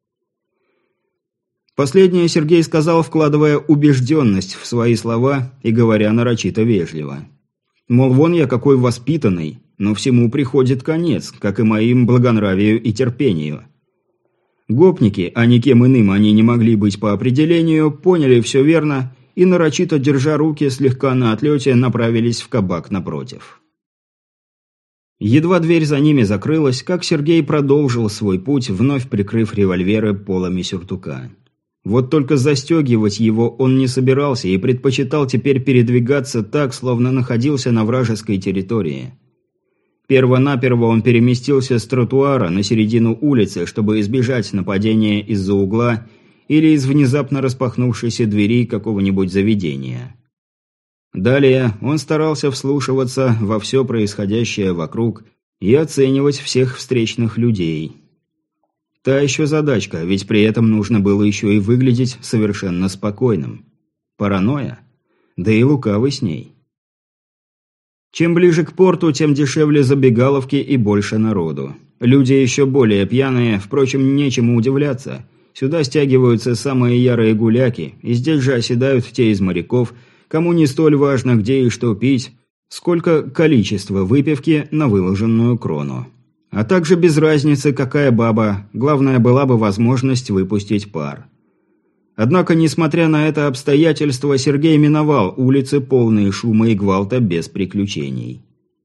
Последнее Сергей сказал, вкладывая убежденность в свои слова и говоря нарочито вежливо. Мол, вон я какой воспитанный, но всему приходит конец, как и моим благонравию и терпению. Гопники, а никем иным они не могли быть по определению, поняли все верно и, нарочито держа руки слегка на отлете, направились в кабак напротив. Едва дверь за ними закрылась, как Сергей продолжил свой путь, вновь прикрыв револьверы полами сюртука. Вот только застегивать его он не собирался и предпочитал теперь передвигаться так, словно находился на вражеской территории. Перво-наперво он переместился с тротуара на середину улицы, чтобы избежать нападения из-за угла или из внезапно распахнувшейся двери какого-нибудь заведения. Далее он старался вслушиваться во все происходящее вокруг и оценивать всех встречных людей. Та еще задачка, ведь при этом нужно было еще и выглядеть совершенно спокойным. Паранойя? Да и лукавый с ней. Чем ближе к порту, тем дешевле забегаловки и больше народу. Люди еще более пьяные, впрочем, нечему удивляться. Сюда стягиваются самые ярые гуляки, и здесь же оседают те из моряков, кому не столь важно, где и что пить, сколько количество выпивки на выложенную крону. А также без разницы, какая баба, главное была бы возможность выпустить пар. Однако, несмотря на это обстоятельство, Сергей миновал улицы, полные шума и гвалта, без приключений.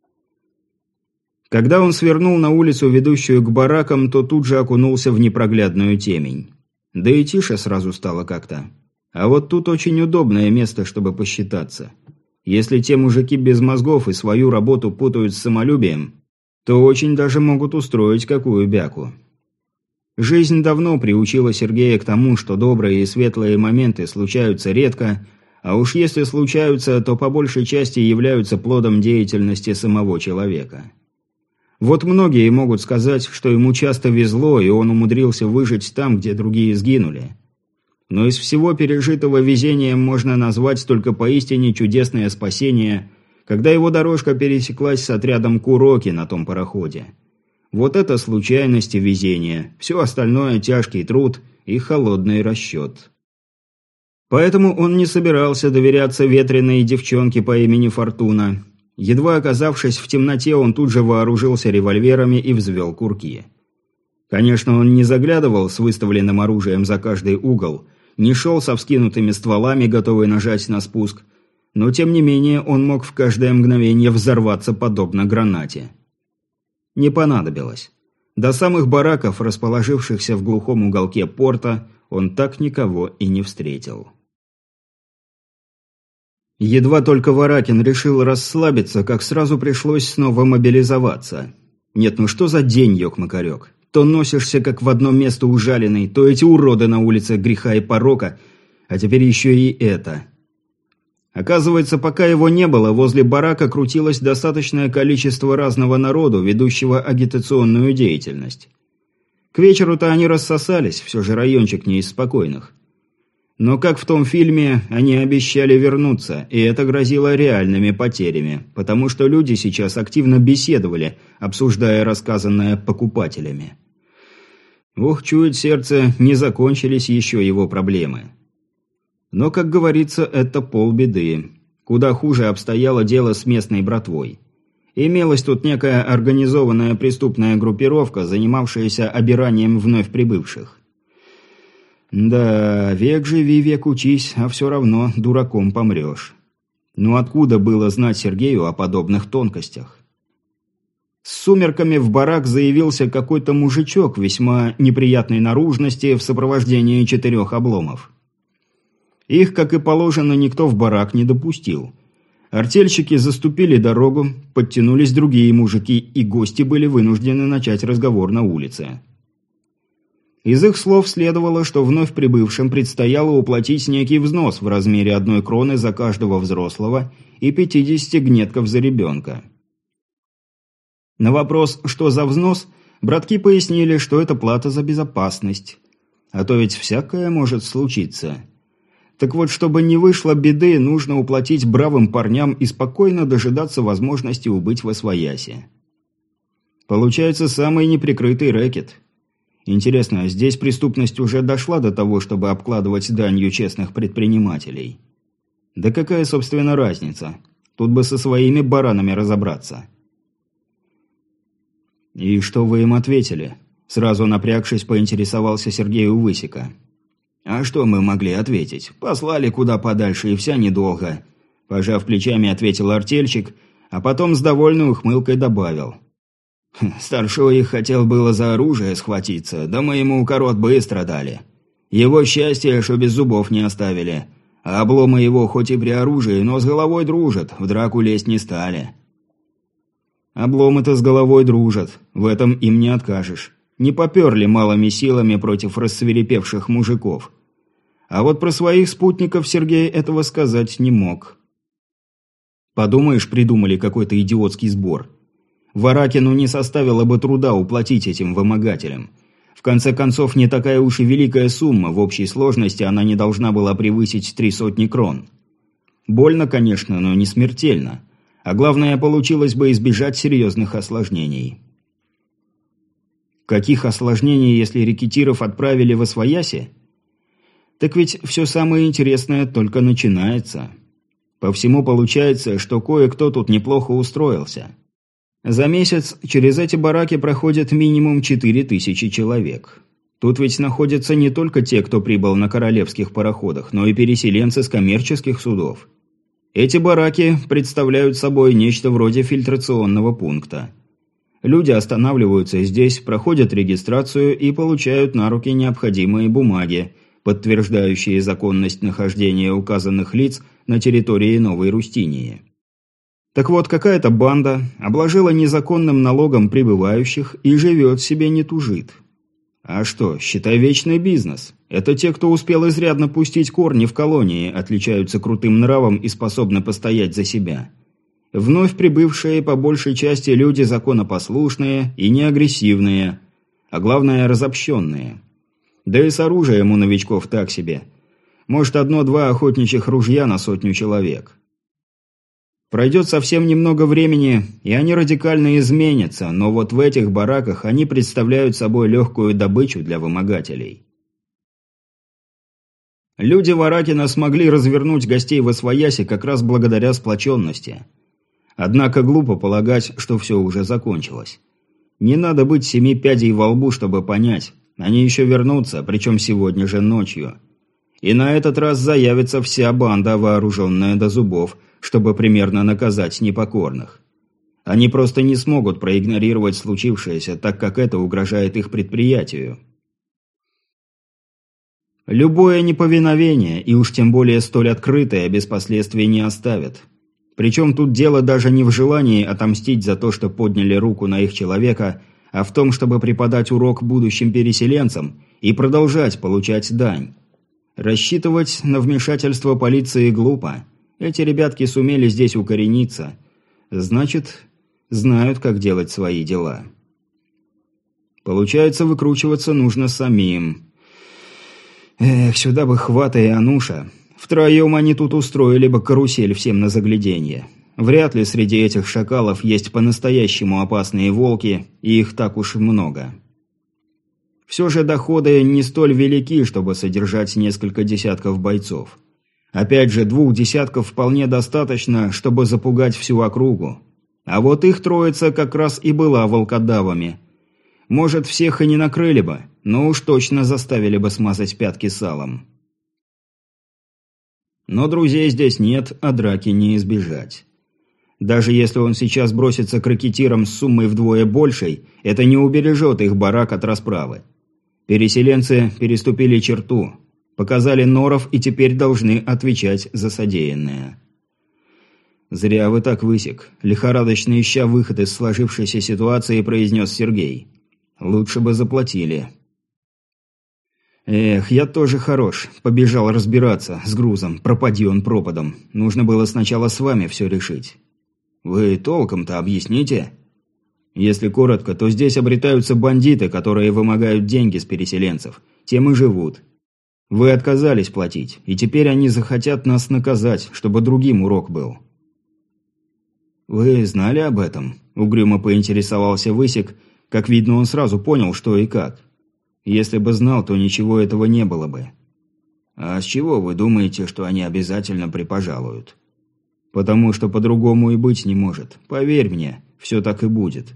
Когда он свернул на улицу, ведущую к баракам, то тут же окунулся в непроглядную темень. Да и тише сразу стало как-то. А вот тут очень удобное место, чтобы посчитаться. Если те мужики без мозгов и свою работу путают с самолюбием, то очень даже могут устроить какую бяку. Жизнь давно приучила Сергея к тому, что добрые и светлые моменты случаются редко, а уж если случаются, то по большей части являются плодом деятельности самого человека. Вот многие могут сказать, что ему часто везло, и он умудрился выжить там, где другие сгинули. Но из всего пережитого везением можно назвать только поистине чудесное спасение, когда его дорожка пересеклась с отрядом Куроки на том пароходе. Вот это случайность и везение, все остальное тяжкий труд и холодный расчет. Поэтому он не собирался доверяться ветреной девчонке по имени Фортуна. Едва оказавшись в темноте, он тут же вооружился револьверами и взвел курки. Конечно, он не заглядывал с выставленным оружием за каждый угол, не шел со вскинутыми стволами, готовый нажать на спуск, но тем не менее он мог в каждое мгновение взорваться подобно гранате. Не понадобилось. До самых бараков, расположившихся в глухом уголке порта, он так никого и не встретил. Едва только Варакин решил расслабиться, как сразу пришлось снова мобилизоваться. Нет, ну что за день, ёк-макарёк? То носишься, как в одно место ужаленный, то эти уроды на улице греха и порока, а теперь еще и это. Оказывается, пока его не было, возле барака крутилось достаточное количество разного народу, ведущего агитационную деятельность. К вечеру-то они рассосались, все же райончик не из спокойных. Но, как в том фильме, они обещали вернуться, и это грозило реальными потерями, потому что люди сейчас активно беседовали, обсуждая рассказанное покупателями. Ох, чует сердце, не закончились еще его проблемы. Но, как говорится, это полбеды. Куда хуже обстояло дело с местной братвой. Имелась тут некая организованная преступная группировка, занимавшаяся обиранием вновь прибывших. Да, век живи, век учись, а все равно дураком помрешь. Ну откуда было знать Сергею о подобных тонкостях? С сумерками в барак заявился какой-то мужичок весьма неприятной наружности в сопровождении четырех обломов. Их, как и положено, никто в барак не допустил. Артельщики заступили дорогу, подтянулись другие мужики, и гости были вынуждены начать разговор на улице. Из их слов следовало, что вновь прибывшим предстояло уплатить некий взнос в размере одной кроны за каждого взрослого и пятидесяти гнетков за ребенка. На вопрос, что за взнос, братки пояснили, что это плата за безопасность. А то ведь всякое может случиться. Так вот, чтобы не вышло беды, нужно уплатить бравым парням и спокойно дожидаться возможности убыть восвояси. Получается самый неприкрытый рэкет. Интересно, здесь преступность уже дошла до того, чтобы обкладывать данью честных предпринимателей? Да какая, собственно, разница? Тут бы со своими баранами разобраться. «И что вы им ответили?» Сразу напрягшись, поинтересовался Сергей у Высика. «А что мы могли ответить? Послали куда подальше, и вся недолго», – пожав плечами, ответил артельщик, а потом с довольной ухмылкой добавил. «Старшой их хотел было за оружие схватиться, да мы ему корот быстро дали. Его счастье, что без зубов не оставили, а обломы его хоть и при оружии, но с головой дружат, в драку лезть не стали». «Обломы-то с головой дружат, в этом им не откажешь. Не поперли малыми силами против рассвирепевших мужиков. А вот про своих спутников Сергей этого сказать не мог. Подумаешь, придумали какой-то идиотский сбор. Варакину не составило бы труда уплатить этим вымогателям. В конце концов, не такая уж и великая сумма, в общей сложности она не должна была превысить три сотни крон. Больно, конечно, но не смертельно. А главное, получилось бы избежать серьезных осложнений. Каких осложнений, если рекетиров отправили во свояси? Так ведь все самое интересное только начинается. По всему получается, что кое-кто тут неплохо устроился. За месяц через эти бараки проходит минимум четыре тысячи человек. Тут ведь находятся не только те, кто прибыл на королевских пароходах, но и переселенцы с коммерческих судов. Эти бараки представляют собой нечто вроде фильтрационного пункта. Люди останавливаются здесь, проходят регистрацию и получают на руки необходимые бумаги, подтверждающие законность нахождения указанных лиц на территории Новой Рустинии. Так вот, какая-то банда обложила незаконным налогом прибывающих и живет себе не тужит. А что, считай, вечный бизнес. Это те, кто успел изрядно пустить корни в колонии, отличаются крутым нравом и способны постоять за себя. Вновь прибывшие по большей части люди законопослушные и неагрессивные, а главное разобщенные. Да и с оружием у новичков так себе. Может, одно-два охотничьих ружья на сотню человек. Пройдет совсем немного времени, и они радикально изменятся, но вот в этих бараках они представляют собой легкую добычу для вымогателей. Люди Варакина смогли развернуть гостей восвояси как раз благодаря сплоченности. Однако глупо полагать, что все уже закончилось. Не надо быть семи пядей во лбу, чтобы понять. Они еще вернутся, причем сегодня же ночью. И на этот раз заявится вся банда, вооруженная до зубов, чтобы примерно наказать непокорных. Они просто не смогут проигнорировать случившееся, так как это угрожает их предприятию. Любое неповиновение, и уж тем более столь открытое, без последствий не оставят. Причем тут дело даже не в желании отомстить за то, что подняли руку на их человека, а в том, чтобы преподать урок будущим переселенцам и продолжать получать дань. Рассчитывать на вмешательство полиции глупо. Эти ребятки сумели здесь укорениться. Значит, знают, как делать свои дела. Получается, выкручиваться нужно самим. Эх, сюда бы Хвата и Ануша. Втроем они тут устроили бы карусель всем на загляденье. Вряд ли среди этих шакалов есть по-настоящему опасные волки, и их так уж много. Все же доходы не столь велики, чтобы содержать несколько десятков бойцов. Опять же, двух десятков вполне достаточно, чтобы запугать всю округу. А вот их троица как раз и была волкодавами. Может, всех и не накрыли бы, но уж точно заставили бы смазать пятки салом. Но друзей здесь нет, а драки не избежать. Даже если он сейчас бросится к ракетирам с суммой вдвое большей, это не убережет их барак от расправы. Переселенцы переступили черту, показали норов и теперь должны отвечать за содеянное. «Зря вы так, Высек», – лихорадочно ища выход из сложившейся ситуации, произнес Сергей. «Лучше бы заплатили». «Эх, я тоже хорош. Побежал разбираться с грузом, пропади он пропадом. Нужно было сначала с вами все решить». «Вы толком-то объясните?» «Если коротко, то здесь обретаются бандиты, которые вымогают деньги с переселенцев. Тем и живут. Вы отказались платить, и теперь они захотят нас наказать, чтобы другим урок был». «Вы знали об этом?» – угрюмо поинтересовался Высек. Как видно, он сразу понял, что и как. Если бы знал, то ничего этого не было бы. «А с чего вы думаете, что они обязательно припожалуют?» «Потому что по-другому и быть не может. Поверь мне, все так и будет».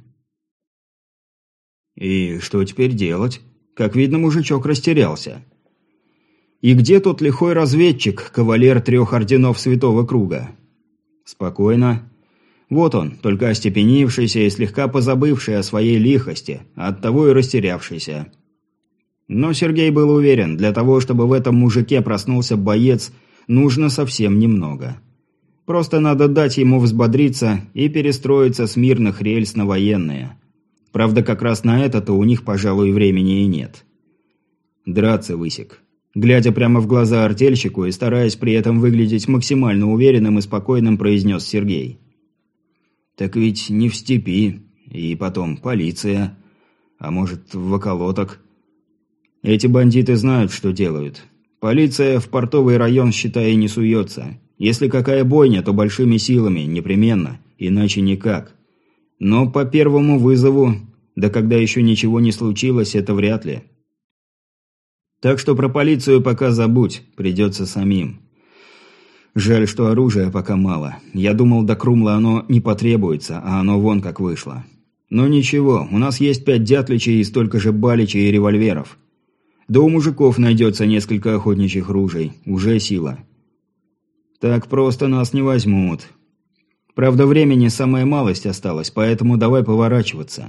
«И что теперь делать?» Как видно, мужичок растерялся. «И где тот лихой разведчик, кавалер трех орденов Святого Круга?» «Спокойно. Вот он, только остепенившийся и слегка позабывший о своей лихости, а оттого и растерявшийся». Но Сергей был уверен, для того, чтобы в этом мужике проснулся боец, нужно совсем немного. Просто надо дать ему взбодриться и перестроиться с мирных рельс на военные. Правда, как раз на это-то у них, пожалуй, времени и нет. «Драться, Высек». Глядя прямо в глаза артельщику и стараясь при этом выглядеть максимально уверенным и спокойным, произнес Сергей. «Так ведь не в степи. И потом полиция. А может, в околоток. Эти бандиты знают, что делают. Полиция в портовый район, считай, не суется. Если какая бойня, то большими силами, непременно, иначе никак. Но по первому вызову, да когда еще ничего не случилось, это вряд ли. Так что про полицию пока забудь, придется самим. Жаль, что оружия пока мало. Я думал, до Крумла оно не потребуется, а оно вон как вышло. Но ничего, у нас есть пять дятличей и столько же баличей и револьверов. Да у мужиков найдется несколько охотничьих ружей, уже сила. Так просто нас не возьмут. Правда, времени самая малость осталась, поэтому давай поворачиваться».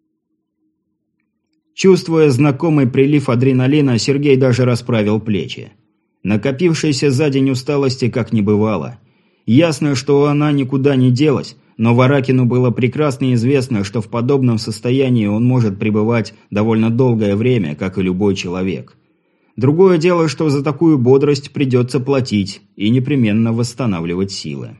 Чувствуя знакомый прилив адреналина, Сергей даже расправил плечи. Накопившейся за день усталости как не бывало. Ясно, что она никуда не делась, но Варакину было прекрасно известно, что в подобном состоянии он может пребывать довольно долгое время, как и любой человек. Другое дело, что за такую бодрость придется платить и непременно восстанавливать силы.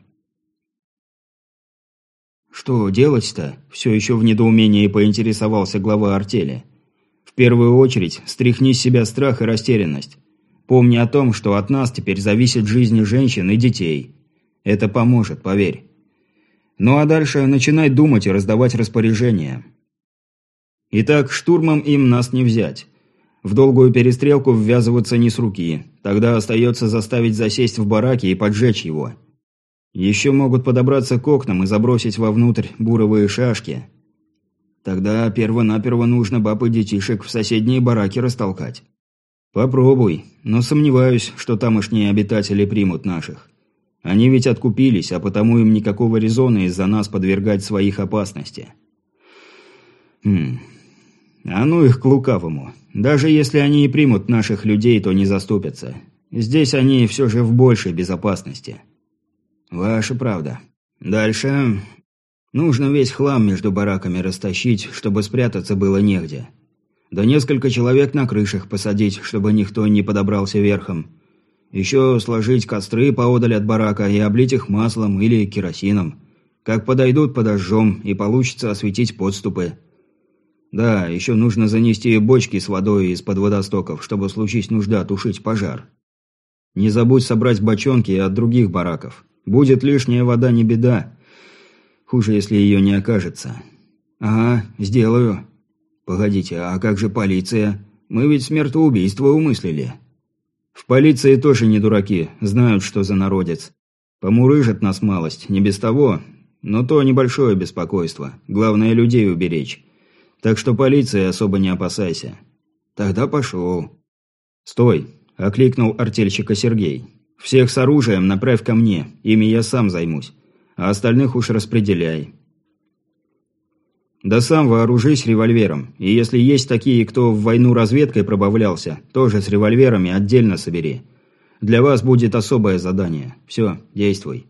«Что делать-то?» – все еще в недоумении поинтересовался глава артели. «В первую очередь стряхни с себя страх и растерянность. Помни о том, что от нас теперь зависит жизнь женщин и детей. Это поможет, поверь. Ну а дальше начинай думать и раздавать распоряжения. Итак, штурмом им нас не взять. В долгую перестрелку ввязываться не с руки. Тогда остается заставить засесть в бараке и поджечь его. Еще могут подобраться к окнам и забросить вовнутрь буровые шашки. Тогда перво-наперво нужно баб и детишек в соседние бараки растолкать. Попробуй, но сомневаюсь, что тамошние обитатели примут наших. Они ведь откупились, а потому им никакого резона из-за нас подвергать своих опасности. Хм... А ну их к лукавому. Даже если они и примут наших людей, то не заступятся. Здесь они все же в большей безопасности. Ваша правда. Дальше... Нужно весь хлам между бараками растащить, чтобы спрятаться было негде. Да несколько человек на крышах посадить, чтобы никто не подобрался верхом. Еще сложить костры поодаль от барака и облить их маслом или керосином. Как подойдут, подожжем, и получится осветить подступы. Да, еще нужно занести бочки с водой из-под водостоков, чтобы, случись нужда, тушить пожар. Не забудь собрать бочонки от других бараков. Будет лишняя вода, не беда. Хуже, если ее не окажется. Ага, сделаю. Погодите, а как же полиция? Мы ведь смертоубийство умыслили. В полиции тоже не дураки, знают, что за народец. Помурыжат нас малость, не без того, но то небольшое беспокойство. Главное, людей уберечь. Так что полиции особо не опасайся. Тогда пошел. Стой, окликнул артельщика Сергей. Всех с оружием направь ко мне, ими я сам займусь. А остальных уж распределяй. Да сам вооружись револьвером, и если есть такие, кто в войну разведкой пробавлялся, тоже с револьверами отдельно собери. Для вас будет особое задание. Все, действуй.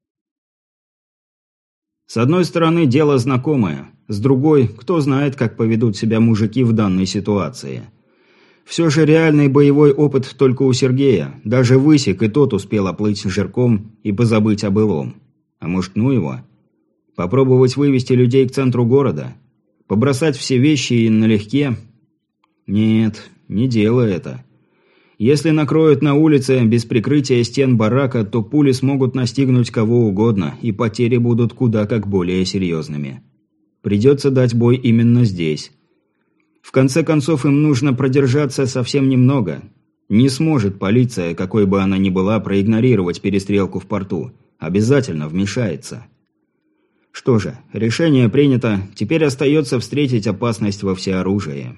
С одной стороны, дело знакомое, с другой, кто знает, как поведут себя мужики в данной ситуации. Все же реальный боевой опыт только у Сергея, даже Высик и тот успел оплыть жирком и позабыть о былом. А может, ну его? Попробовать вывести людей к центру города? Побросать все вещи и налегке? Нет, не дело это. Если накроют на улице без прикрытия стен барака, то пули смогут настигнуть кого угодно, и потери будут куда как более серьезными. Придется дать бой именно здесь. В конце концов, им нужно продержаться совсем немного. Не сможет полиция, какой бы она ни была, проигнорировать перестрелку в порту. Обязательно вмешается. Что же, решение принято, теперь остается встретить опасность во всеоружии.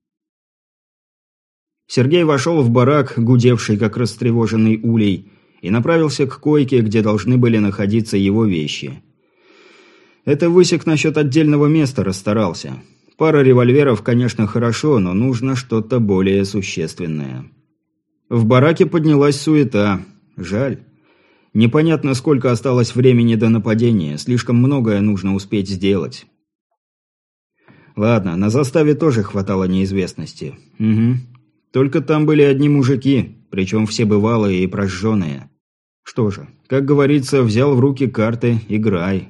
Сергей вошел в барак, гудевший как растревоженный улей, и направился к койке, где должны были находиться его вещи. Это Высик насчет отдельного места расстарался. Пара револьверов, конечно, хорошо, но нужно что-то более существенное. В бараке поднялась суета. Жаль. Непонятно, сколько осталось времени до нападения, слишком многое нужно успеть сделать. Ладно, на заставе тоже хватало неизвестности. Угу. Только там были одни мужики, причем все бывалые и прожженные. Что же, как говорится, взял в руки карты, играй.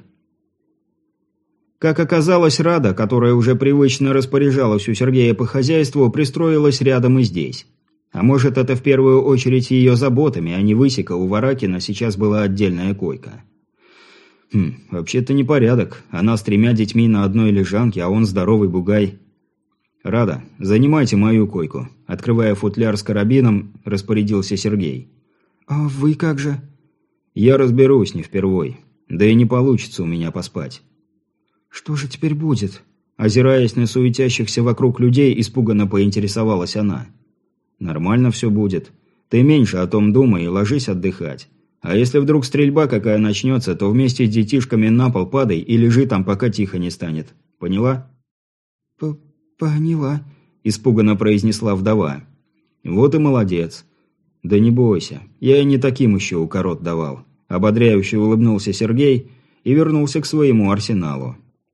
Как оказалось, Рада, которая уже привычно распоряжалась у Сергея по хозяйству, пристроилась рядом и здесь. А может, это в первую очередь ее заботами, а не Высика, у Варакина сейчас была отдельная койка. Хм, вообще-то непорядок. Она с тремя детьми на одной лежанке, а он здоровый бугай. «Рада, занимайте мою койку», — открывая футляр с карабином, распорядился Сергей. «А вы как же?» «Я разберусь не впервой. Да и не получится у меня поспать». «Что же теперь будет?» Озираясь на суетящихся вокруг людей, испуганно поинтересовалась она. «Нормально все будет. Ты меньше о том думай и ложись отдыхать. А если вдруг стрельба какая начнется, то вместе с детишками на пол падай и лежи там, пока тихо не станет. Поняла?» П «Поняла», – испуганно произнесла вдова. «Вот и молодец. Да не бойся, я и не таким еще укорот давал». Ободряюще улыбнулся Сергей и вернулся к своему арсеналу.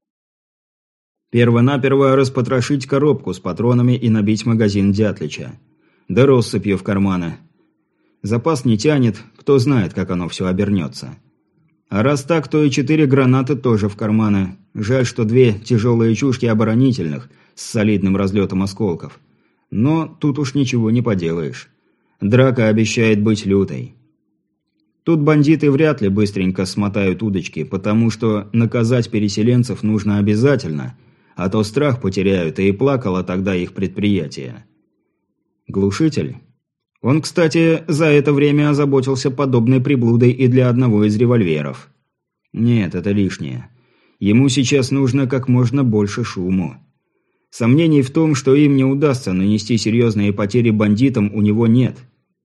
Первонаперво распотрошить коробку с патронами и набить магазин Дятлича. Да россыпью в карманы. Запас не тянет, кто знает, как оно все обернется. А раз так, то и четыре гранаты тоже в карманы. Жаль, что две тяжелые чушки оборонительных с солидным разлетом осколков. Но тут уж ничего не поделаешь. Драка обещает быть лютой. Тут бандиты вряд ли быстренько смотают удочки, потому что наказать переселенцев нужно обязательно, а то страх потеряют, и плакало тогда их предприятие. Глушитель? Он, кстати, за это время озаботился подобной приблудой и для одного из револьверов. Нет, это лишнее. Ему сейчас нужно как можно больше шуму. Сомнений в том, что им не удастся нанести серьезные потери бандитам, у него нет.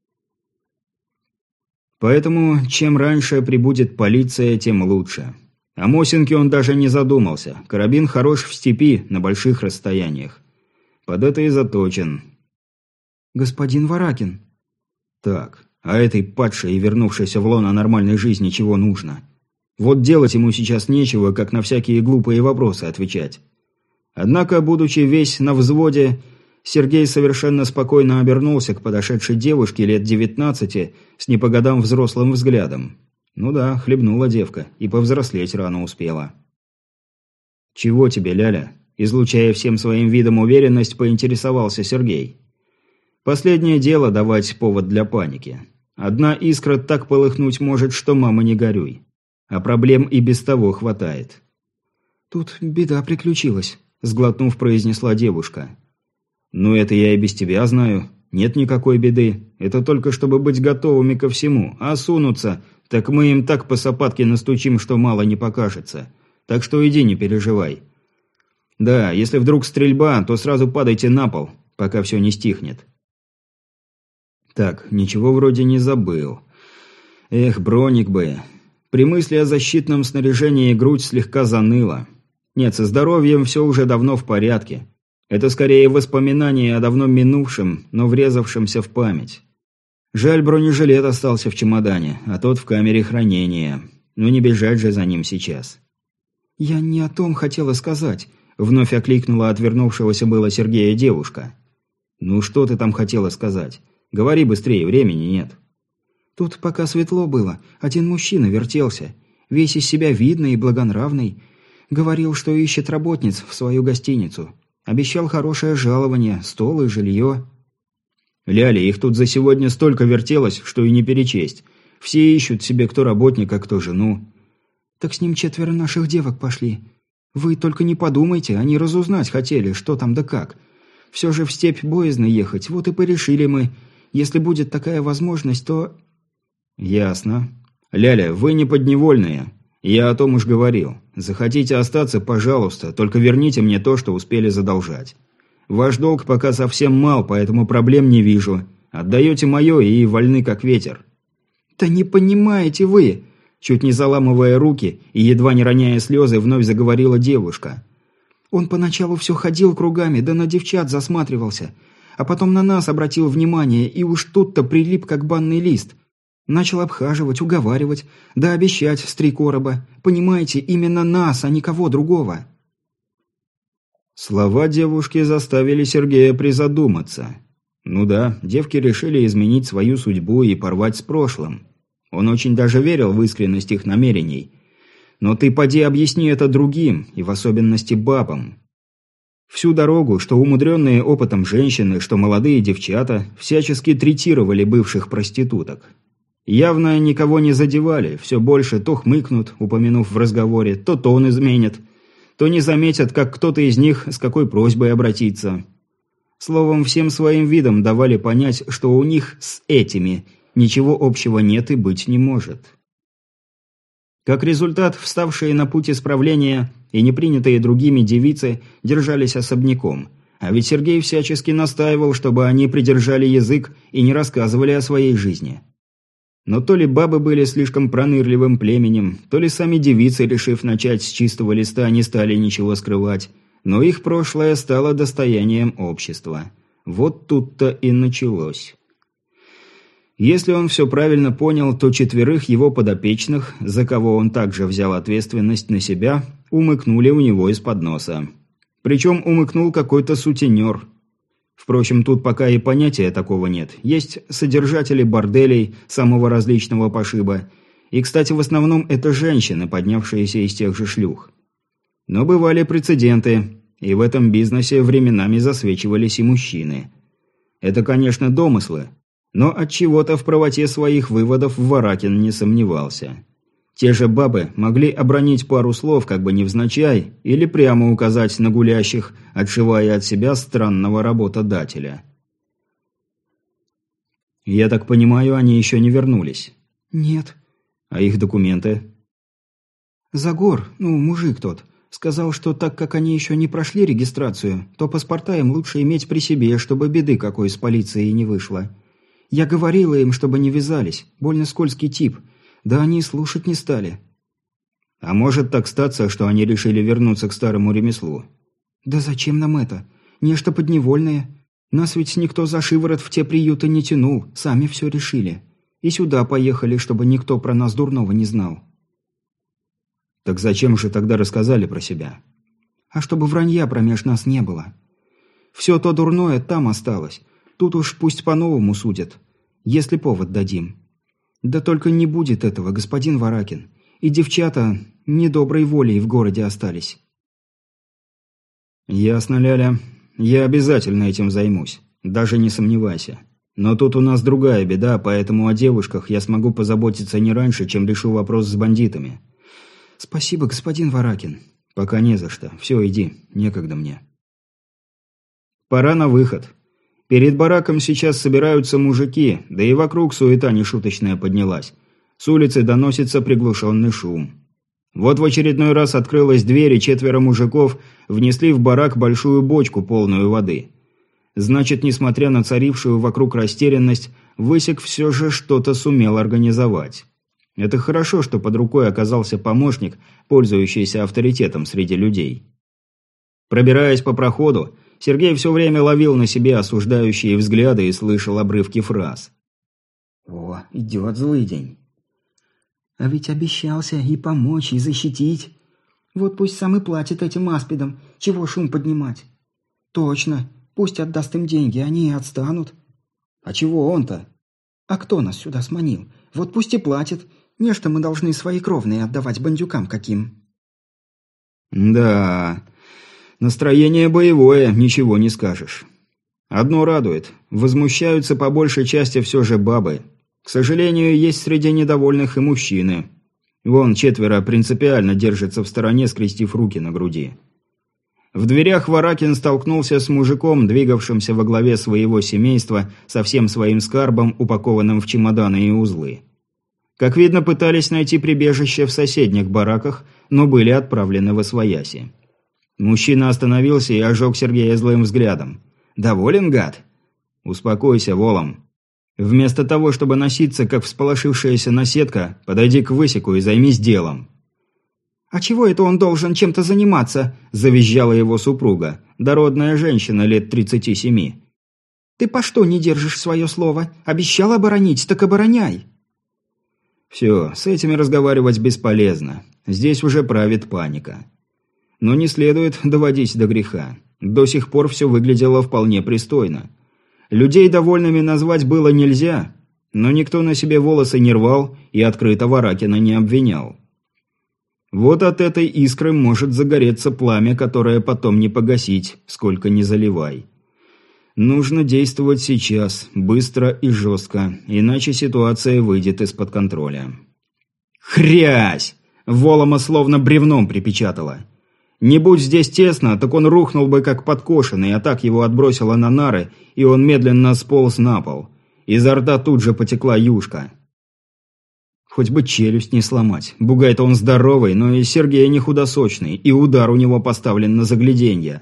Поэтому, чем раньше прибудет полиция, тем лучше. О Мосинке он даже не задумался. Карабин хорош в степи, на больших расстояниях. Под это и заточен. «Господин Варакин». Так, а этой падшей и вернувшейся в лоно нормальной жизни чего нужно? Вот делать ему сейчас нечего, как на всякие глупые вопросы отвечать. Однако, будучи весь на взводе, Сергей совершенно спокойно обернулся к подошедшей девушке лет девятнадцати с не по годам взрослым взглядом. Ну да, хлебнула девка, и повзрослеть рано успела. «Чего тебе, Ляля?» Излучая всем своим видом уверенность, поинтересовался Сергей. Последнее дело давать повод для паники. Одна искра так полыхнуть может, что мама не горюй. А проблем и без того хватает. «Тут беда приключилась», – сглотнув, произнесла девушка. «Ну это я и без тебя знаю. Нет никакой беды. Это только чтобы быть готовыми ко всему. А сунуться, так мы им так по сапатке настучим, что мало не покажется. Так что иди, не переживай. Да, если вдруг стрельба, то сразу падайте на пол, пока все не стихнет». Так, ничего вроде не забыл. Эх, броник бы. При мысли о защитном снаряжении грудь слегка заныла. Нет, со здоровьем все уже давно в порядке. Это скорее воспоминание о давно минувшем, но врезавшемся в память. Жаль, бронежилет остался в чемодане, а тот в камере хранения. Ну не бежать же за ним сейчас. «Я не о том хотела сказать», – вновь окликнула отвернувшегося было Сергея девушка. «Ну что ты там хотела сказать? Говори быстрее, времени нет». «Тут пока светло было, один мужчина вертелся, весь из себя видный и благонравный. Говорил, что ищет работниц в свою гостиницу. Обещал хорошее жалование, стол и жилье». «Ляля, их тут за сегодня столько вертелось, что и не перечесть. Все ищут себе кто работник, а кто жену». «Так с ним четверо наших девок пошли. Вы только не подумайте, они разузнать хотели, что там да как. Все же в степь боязно ехать, вот и порешили мы. Если будет такая возможность, то...» «Ясно. Ляля, вы не подневольные. Я о том уж говорил. Захотите остаться, пожалуйста, только верните мне то, что успели задолжать. Ваш долг пока совсем мал, поэтому проблем не вижу. Отдаете мое и вольны как ветер». «Да не понимаете вы!» Чуть не заламывая руки и едва не роняя слезы, вновь заговорила девушка. «Он поначалу все ходил кругами, да на девчат засматривался. А потом на нас обратил внимание, и уж тут-то прилип, как банный лист. Начал обхаживать, уговаривать, да обещать с три короба. Понимаете, именно нас, а никого другого». Слова девушки заставили Сергея призадуматься. Ну да, девки решили изменить свою судьбу и порвать с прошлым. Он очень даже верил в искренность их намерений. Но ты поди объясни это другим, и в особенности бабам. Всю дорогу, что умудренные опытом женщины, что молодые девчата, всячески третировали бывших проституток. Явно никого не задевали, все больше то хмыкнут, упомянув в разговоре, то тон изменят, то не заметят, как кто-то из них с какой просьбой обратиться. Словом, всем своим видом давали понять, что у них с этими ничего общего нет и быть не может. Как результат, вставшие на путь исправления и непринятые другими девицы держались особняком, а ведь Сергей всячески настаивал, чтобы они придержали язык и не рассказывали о своей жизни. Но то ли бабы были слишком пронырливым племенем, то ли сами девицы, решив начать с чистого листа, не стали ничего скрывать, но их прошлое стало достоянием общества. Вот тут-то и началось. Если он все правильно понял, то четверых его подопечных, за кого он также взял ответственность на себя, умыкнули у него из-под носа. Причем умыкнул какой-то сутенер. Впрочем, тут пока и понятия такого нет. Есть содержатели борделей самого различного пошиба. И, кстати, в основном это женщины, поднявшиеся из тех же шлюх. Но бывали прецеденты, и в этом бизнесе временами засвечивались и мужчины. Это, конечно, домыслы. Но отчего-то в правоте своих выводов Варакин не сомневался. Те же бабы могли обронить пару слов, как бы невзначай, или прямо указать на гулящих, отшивая от себя странного работодателя. «Я так понимаю, они еще не вернулись?» «Нет». «А их документы?» «Загор, ну, мужик тот, сказал, что так как они еще не прошли регистрацию, то паспорта им лучше иметь при себе, чтобы беды какой с полицией не вышло. Я говорила им, чтобы не вязались, больно скользкий тип, да они и слушать не стали». «А может так статься, что они решили вернуться к старому ремеслу?» «Да зачем нам это? Нечто подневольное. Нас ведь никто за шиворот в те приюты не тянул, сами все решили. И сюда поехали, чтобы никто про нас дурного не знал». «Так зачем же тогда рассказали про себя?» «А чтобы вранья промеж нас не было. Все то дурное там осталось. Тут уж пусть по-новому судят, если повод дадим. Да только не будет этого, господин Варакин. И девчата недоброй волей в городе остались». «Ясно, Ляля. Я обязательно этим займусь. Даже не сомневайся. Но тут у нас другая беда, поэтому о девушках я смогу позаботиться не раньше, чем решу вопрос с бандитами». «Спасибо, господин Варакин». «Пока не за что. Все, иди. Некогда мне». Пора на выход. Перед бараком сейчас собираются мужики, да и вокруг суета нешуточная поднялась. С улицы доносится приглушенный шум. Вот в очередной раз открылась дверь, и четверо мужиков внесли в барак большую бочку, полную воды. Значит, несмотря на царившую вокруг растерянность, Высек все же что-то сумел организовать. Это хорошо, что под рукой оказался помощник, пользующийся авторитетом среди людей. Пробираясь по проходу, Сергей все время ловил на себе осуждающие взгляды и слышал обрывки фраз. «О, идет злый день. А ведь обещался и помочь, и защитить. Вот пусть сам и платит этим аспидам, чего шум поднимать. Точно, пусть отдаст им деньги, они и отстанут. А чего он-то? А кто нас сюда сманил? Вот пусть и платит. Нечто мы должны свои кровные отдавать бандюкам каким». «Да, настроение боевое, ничего не скажешь. Одно радует, возмущаются по большей части все же бабы. К сожалению, есть среди недовольных и мужчины. Вон четверо принципиально держатся в стороне, скрестив руки на груди». В дверях Варакин столкнулся с мужиком, двигавшимся во главе своего семейства, со всем своим скарбом, упакованным в чемоданы и узлы. Как видно, пытались найти прибежище в соседних бараках, но были отправлены восвояси. Мужчина остановился и ожег Сергея злым взглядом. «Доволен, гад?» «Успокойся, Волом. Вместо того, чтобы носиться, как всполошившаяся наседка, подойди к Высеку и займись делом». «А чего это он должен чем-то заниматься?» – завизжала его супруга, дородная женщина лет тридцати семи. «Ты по что не держишь свое слово? Обещал оборонить, так обороняй!» «Все, с этими разговаривать бесполезно. Здесь уже правит паника. Но не следует доводить до греха. До сих пор все выглядело вполне пристойно. Людей довольными назвать было нельзя, но никто на себе волосы не рвал и открыто Варакина не обвинял. Вот от этой искры может загореться пламя, которое потом не погасить, сколько ни заливай. Нужно действовать сейчас, быстро и жестко, иначе ситуация выйдет из-под контроля». Хрясь! Волома словно бревном припечатала. Не будь здесь тесно, так он рухнул бы как подкошенный, а так его отбросило на нары, и он медленно сполз на пол. Изо рта тут же потекла юшка. Хоть бы челюсть не сломать. Бугай-то он здоровый, но и Сергей не худосочный, и удар у него поставлен на загляденье.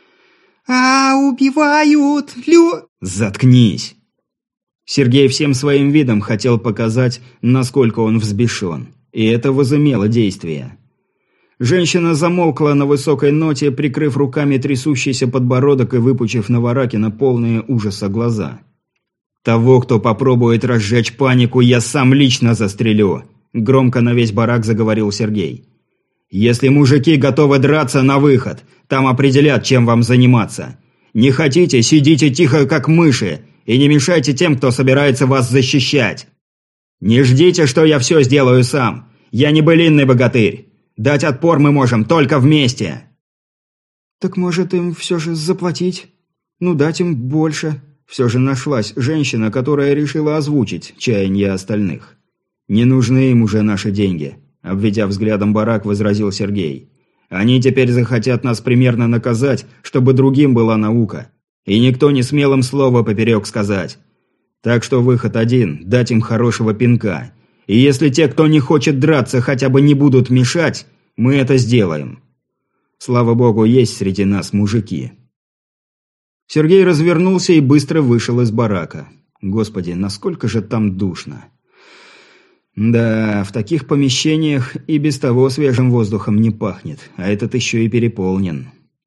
«А, убивают! Лю...» «Заткнись!» Сергей всем своим видом хотел показать, насколько он взбешен. И это возымело действие. Женщина замолкла на высокой ноте, прикрыв руками трясущийся подбородок и выпучив на Варакина полные ужаса глаза. «Того, кто попробует разжечь панику, я сам лично застрелю!» Громко на весь барак заговорил Сергей. «Если мужики готовы драться, на выход. Там определят, чем вам заниматься. Не хотите, сидите тихо, как мыши, и не мешайте тем, кто собирается вас защищать. Не ждите, что я все сделаю сам. Я не былинный богатырь. Дать отпор мы можем только вместе». «Так может им все же заплатить? Ну, дать им больше?» Все же нашлась женщина, которая решила озвучить чаяния остальных. «Не нужны им уже наши деньги», – обведя взглядом барак, возразил Сергей. «Они теперь захотят нас примерно наказать, чтобы другим была наука. И никто не смел им слова поперек сказать. Так что выход один – дать им хорошего пинка. И если те, кто не хочет драться, хотя бы не будут мешать, мы это сделаем. Слава богу, есть среди нас мужики». Сергей развернулся и быстро вышел из барака. Господи, насколько же там душно. Да, в таких помещениях и без того свежим воздухом не пахнет, а этот еще и переполнен.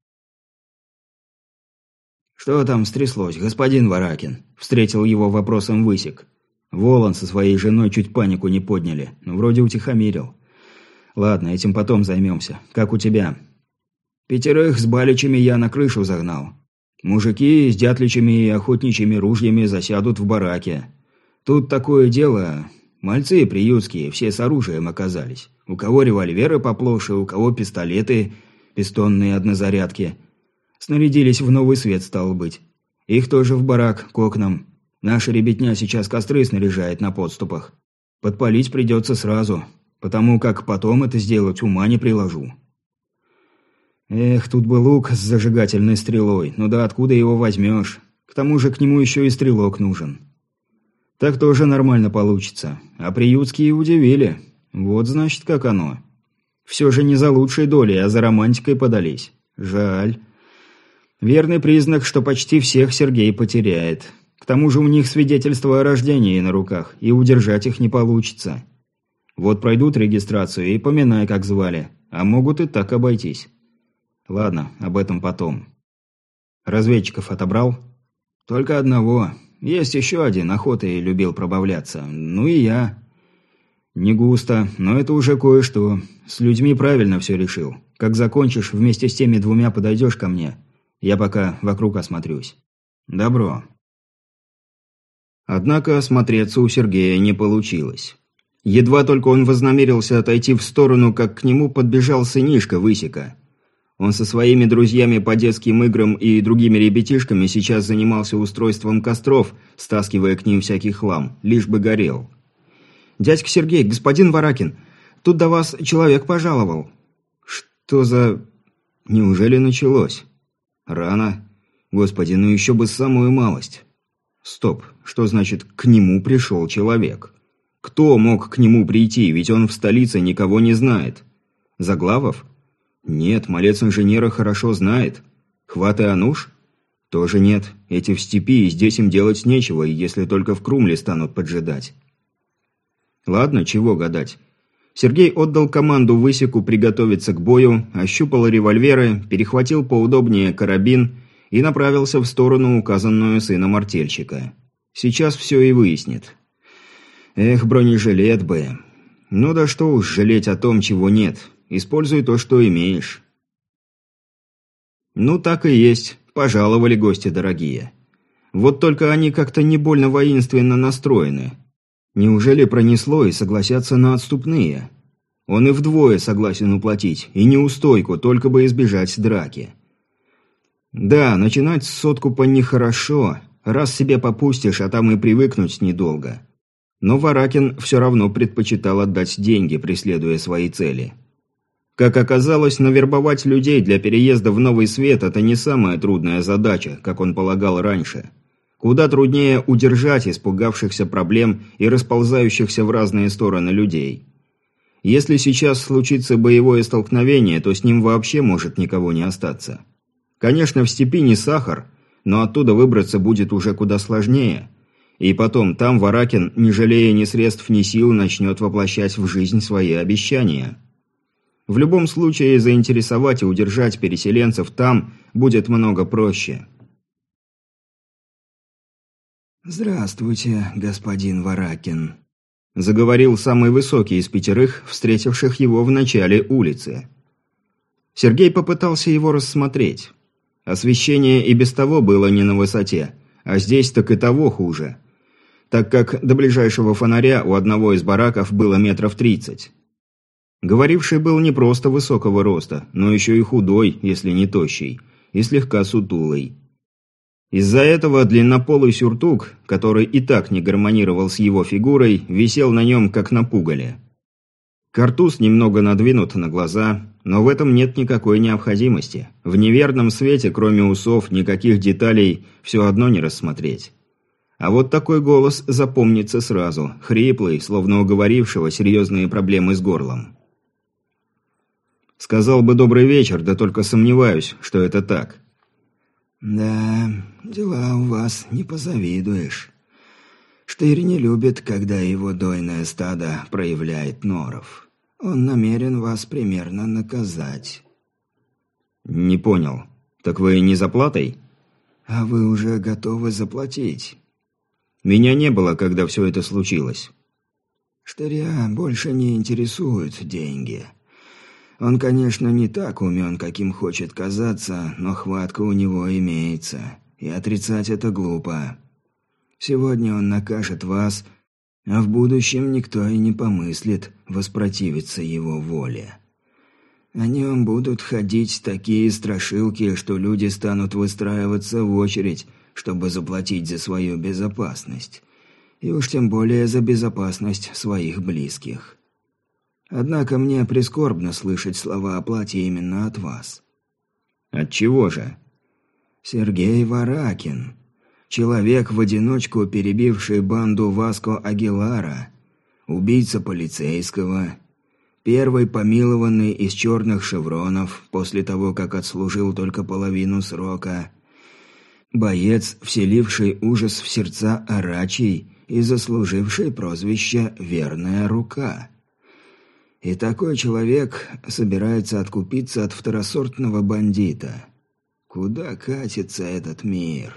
«Что там стряслось, господин Варакин?» – встретил его вопросом Высек. Волан со своей женой чуть панику не подняли, но вроде утихомирил. «Ладно, этим потом займемся. Как у тебя?» «Пятерых с баличами я на крышу загнал. Мужики с дятличами и охотничьими ружьями засядут в бараке. Тут такое дело. Мальцы приютские, все с оружием оказались. У кого револьверы поплоше, у кого пистолеты, пистонные однозарядки. Снарядились в новый свет, стало быть. Их тоже в барак, к окнам. Наша ребятня сейчас костры снаряжает на подступах. Подпалить придется сразу, потому как потом это сделать ума не приложу». Эх, тут бы лук с зажигательной стрелой, ну да откуда его возьмешь? К тому же к нему еще и стрелок нужен. Так тоже нормально получится. А приютские удивили. Вот значит как оно. Все же не за лучшей долей, а за романтикой подались. Жаль. Верный признак, что почти всех Сергей потеряет. К тому же у них свидетельство о рождении на руках, и удержать их не получится. Вот пройдут регистрацию и поминай, как звали. А могут и так обойтись. Ладно, об этом потом. Разведчиков отобрал? Только одного. Есть еще один, охотой любил пробавляться. Ну и я. Не густо, но это уже кое-что. С людьми правильно все решил. Как закончишь, вместе с теми двумя подойдешь ко мне. Я пока вокруг осмотрюсь. Добро. Однако осмотреться у Сергея не получилось. Едва только он вознамерился отойти в сторону, как к нему подбежал сынишка Высека. Он со своими друзьями по детским играм и другими ребятишками сейчас занимался устройством костров, стаскивая к ним всякий хлам, лишь бы горел. «Дядька Сергей, господин Варакин, тут до вас человек пожаловал». «Что за... Неужели началось?» «Рано. Господи, ну еще бы самую малость». «Стоп, что значит «к нему пришел человек»? Кто мог к нему прийти, ведь он в столице никого не знает? Заглавов? Нет, малец инженера хорошо знает. Хват и Ануш? Тоже нет. Эти в степи, и здесь им делать нечего, если только в Крумле станут поджидать. Ладно, чего гадать. Сергей отдал команду Высеку приготовиться к бою, ощупал револьверы, перехватил поудобнее карабин и направился в сторону, указанную сыном артельщика. Сейчас все и выяснит. Эх, бронежилет бы. Ну да что уж жалеть о том, чего нет. Используй то, что имеешь. Ну так и есть, пожаловали гости дорогие. Вот только они как-то не больно воинственно настроены. Неужели пронесло и согласятся на отступные? Он и вдвое согласен уплатить, и неустойку, только бы избежать драки. Да, начинать с откупа нехорошо, раз себе попустишь, а там и привыкнуть недолго. Но Варакин все равно предпочитал отдать деньги, преследуя свои цели. Как оказалось, навербовать людей для переезда в новый свет – это не самая трудная задача, как он полагал раньше. Куда труднее удержать испугавшихся проблем и расползающихся в разные стороны людей. Если сейчас случится боевое столкновение, то с ним вообще может никого не остаться. Конечно, в степи не сахар, но оттуда выбраться будет уже куда сложнее. И потом, там Варакин, не жалея ни средств, ни сил, начнет воплощать в жизнь свои обещания. В любом случае, заинтересовать и удержать переселенцев там будет много проще. «Здравствуйте, господин Варакин», – заговорил самый высокий из пятерых, встретивших его в начале улицы. Сергей попытался его рассмотреть. Освещение и без того было не на высоте, а здесь так и того хуже, так как до ближайшего фонаря у одного из бараков было метров тридцать. Говоривший был не просто высокого роста, но еще и худой, если не тощий, и слегка сутулый. Из-за этого длиннополый сюртук, который и так не гармонировал с его фигурой, висел на нем как на пугале. Картуз немного надвинут на глаза, но в этом нет никакой необходимости. В неверном свете, кроме усов, никаких деталей все одно не рассмотреть. А вот такой голос запомнится сразу, хриплый, словно у говорившего серьезные проблемы с горлом. Сказал бы «добрый вечер», да только сомневаюсь, что это так. «Да, дела у вас не позавидуешь. Штырь не любит, когда его дойное стадо проявляет норов. Он намерен вас примерно наказать». «Не понял. Так вы не за платой?» «А вы уже готовы заплатить?» «Меня не было, когда все это случилось». «Штыря больше не интересуют деньги. Он, конечно, не так умен, каким хочет казаться, но хватка у него имеется, и отрицать это глупо. Сегодня он накажет вас, а в будущем никто и не помыслит воспротивиться его воле. О нем будут ходить такие страшилки, что люди станут выстраиваться в очередь, чтобы заплатить за свою безопасность, и уж тем более за безопасность своих близких. Однако мне прискорбно слышать слова о плате именно от вас». «Отчего же?» «Сергей Варакин, человек, в одиночку перебивший банду Васко Агилара, убийца полицейского, первый помилованный из черных шевронов после того, как отслужил только половину срока, боец, вселивший ужас в сердца орачей и заслуживший прозвище «Верная рука». И такой человек собирается откупиться от второсортного бандита. Куда катится этот мир?»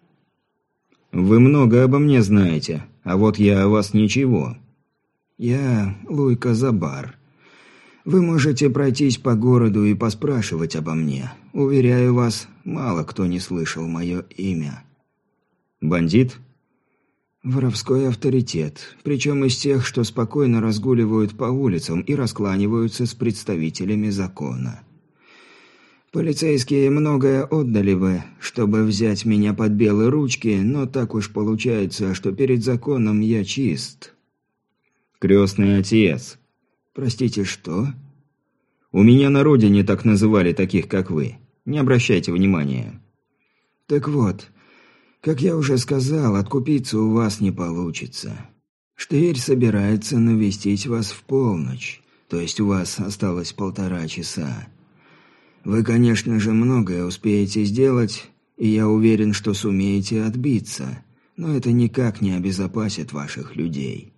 «Вы много обо мне знаете, а вот я о вас ничего». «Я Луйка Забар. Вы можете пройтись по городу и поспрашивать обо мне. Уверяю вас, мало кто не слышал мое имя». «Бандит?» «Воровской авторитет, причем из тех, что спокойно разгуливают по улицам и раскланиваются с представителями закона. Полицейские многое отдали бы, чтобы взять меня под белые ручки, но так уж получается, что перед законом я чист». «Крестный отец». «Простите, что?» «У меня на родине так называли таких, как вы. Не обращайте внимания». «Так вот, как я уже сказал, откупиться у вас не получится. Штырь собирается навестить вас в полночь, то есть у вас осталось полтора часа. Вы, конечно же, многое успеете сделать, и я уверен, что сумеете отбиться, но это никак не обезопасит ваших людей.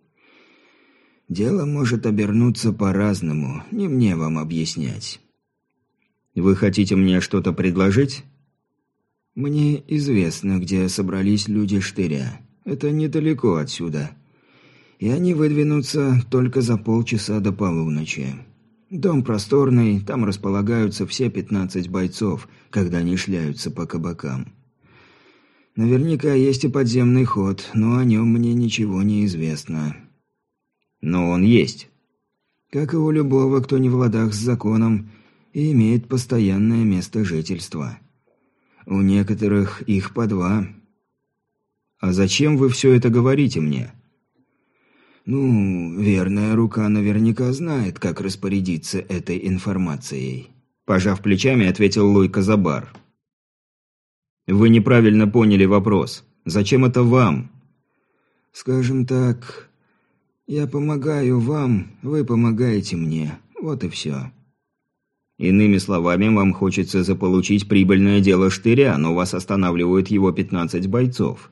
Дело может обернуться по-разному, не мне вам объяснять». «Вы хотите мне что-то предложить?» «Мне известно, где собрались люди Штыря. Это недалеко отсюда. И они выдвинутся только за полчаса до полуночи. Дом просторный, там располагаются все пятнадцать бойцов, когда они шляются по кабакам. Наверняка есть и подземный ход, но о нем мне ничего не известно». «Но он есть». «Как и у любого, кто не в ладах с законом и имеет постоянное место жительства. У некоторых их по два». «А зачем вы все это говорите мне?» «Ну, верная рука наверняка знает, как распорядиться этой информацией», – пожав плечами, ответил Луйка Забар. «Вы неправильно поняли вопрос. Зачем это вам?» «Скажем так, я помогаю вам, вы помогаете мне. Вот и все». «Иными словами, вам хочется заполучить прибыльное дело Штыря, но вас останавливают его пятнадцать бойцов».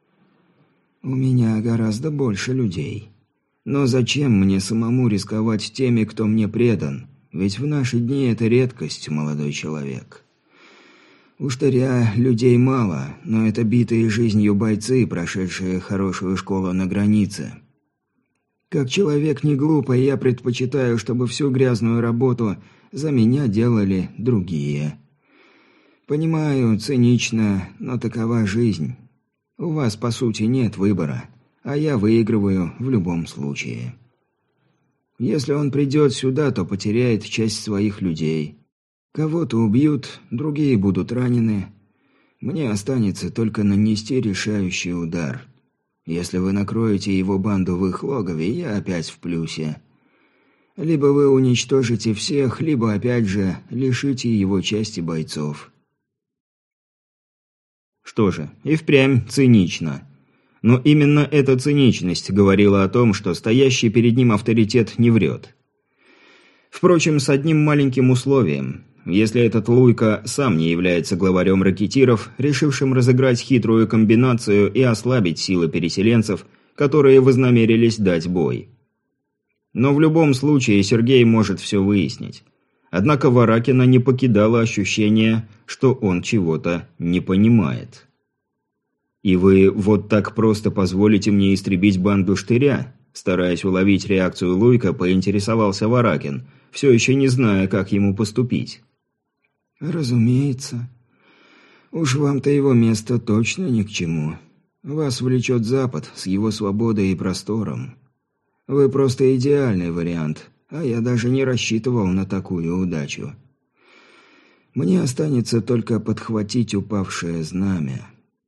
«У меня гораздо больше людей. Но зачем мне самому рисковать теми, кто мне предан? Ведь в наши дни это редкость, молодой человек. У Штыря людей мало, но это битые жизнью бойцы, прошедшие хорошую школу на границе. Как человек не глупый, я предпочитаю, чтобы всю грязную работу за меня делали другие. Понимаю, цинично, но такова жизнь. У вас, по сути, нет выбора, а я выигрываю в любом случае. Если он придет сюда, то потеряет часть своих людей. Кого-то убьют, другие будут ранены. Мне останется только нанести решающий удар. Если вы накроете его банду в их логове, я опять в плюсе. Либо вы уничтожите всех, либо опять же лишите его части бойцов». «Что же, и впрямь цинично. Но именно эта циничность говорила о том, что стоящий перед ним авторитет не врет. Впрочем, с одним маленьким условием. Если этот Луйка сам не является главарем ракетиров, решившим разыграть хитрую комбинацию и ослабить силы переселенцев, которые вознамерились дать бой. Но в любом случае Сергей может все выяснить. Однако Варакина не покидало ощущение, что он чего-то не понимает. «И вы вот так просто позволите мне истребить банду Штыря?» Стараясь уловить реакцию Луйка, поинтересовался Варакин, все еще не зная, как ему поступить. «Разумеется. Уж вам-то его место точно ни к чему. Вас влечет Запад с его свободой и простором. Вы просто идеальный вариант, а я даже не рассчитывал на такую удачу. Мне останется только подхватить упавшее знамя».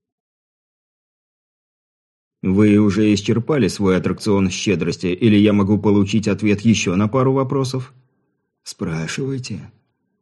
«Вы уже исчерпали свой аттракцион щедрости, или я могу получить ответ еще на пару вопросов?» «Спрашивайте».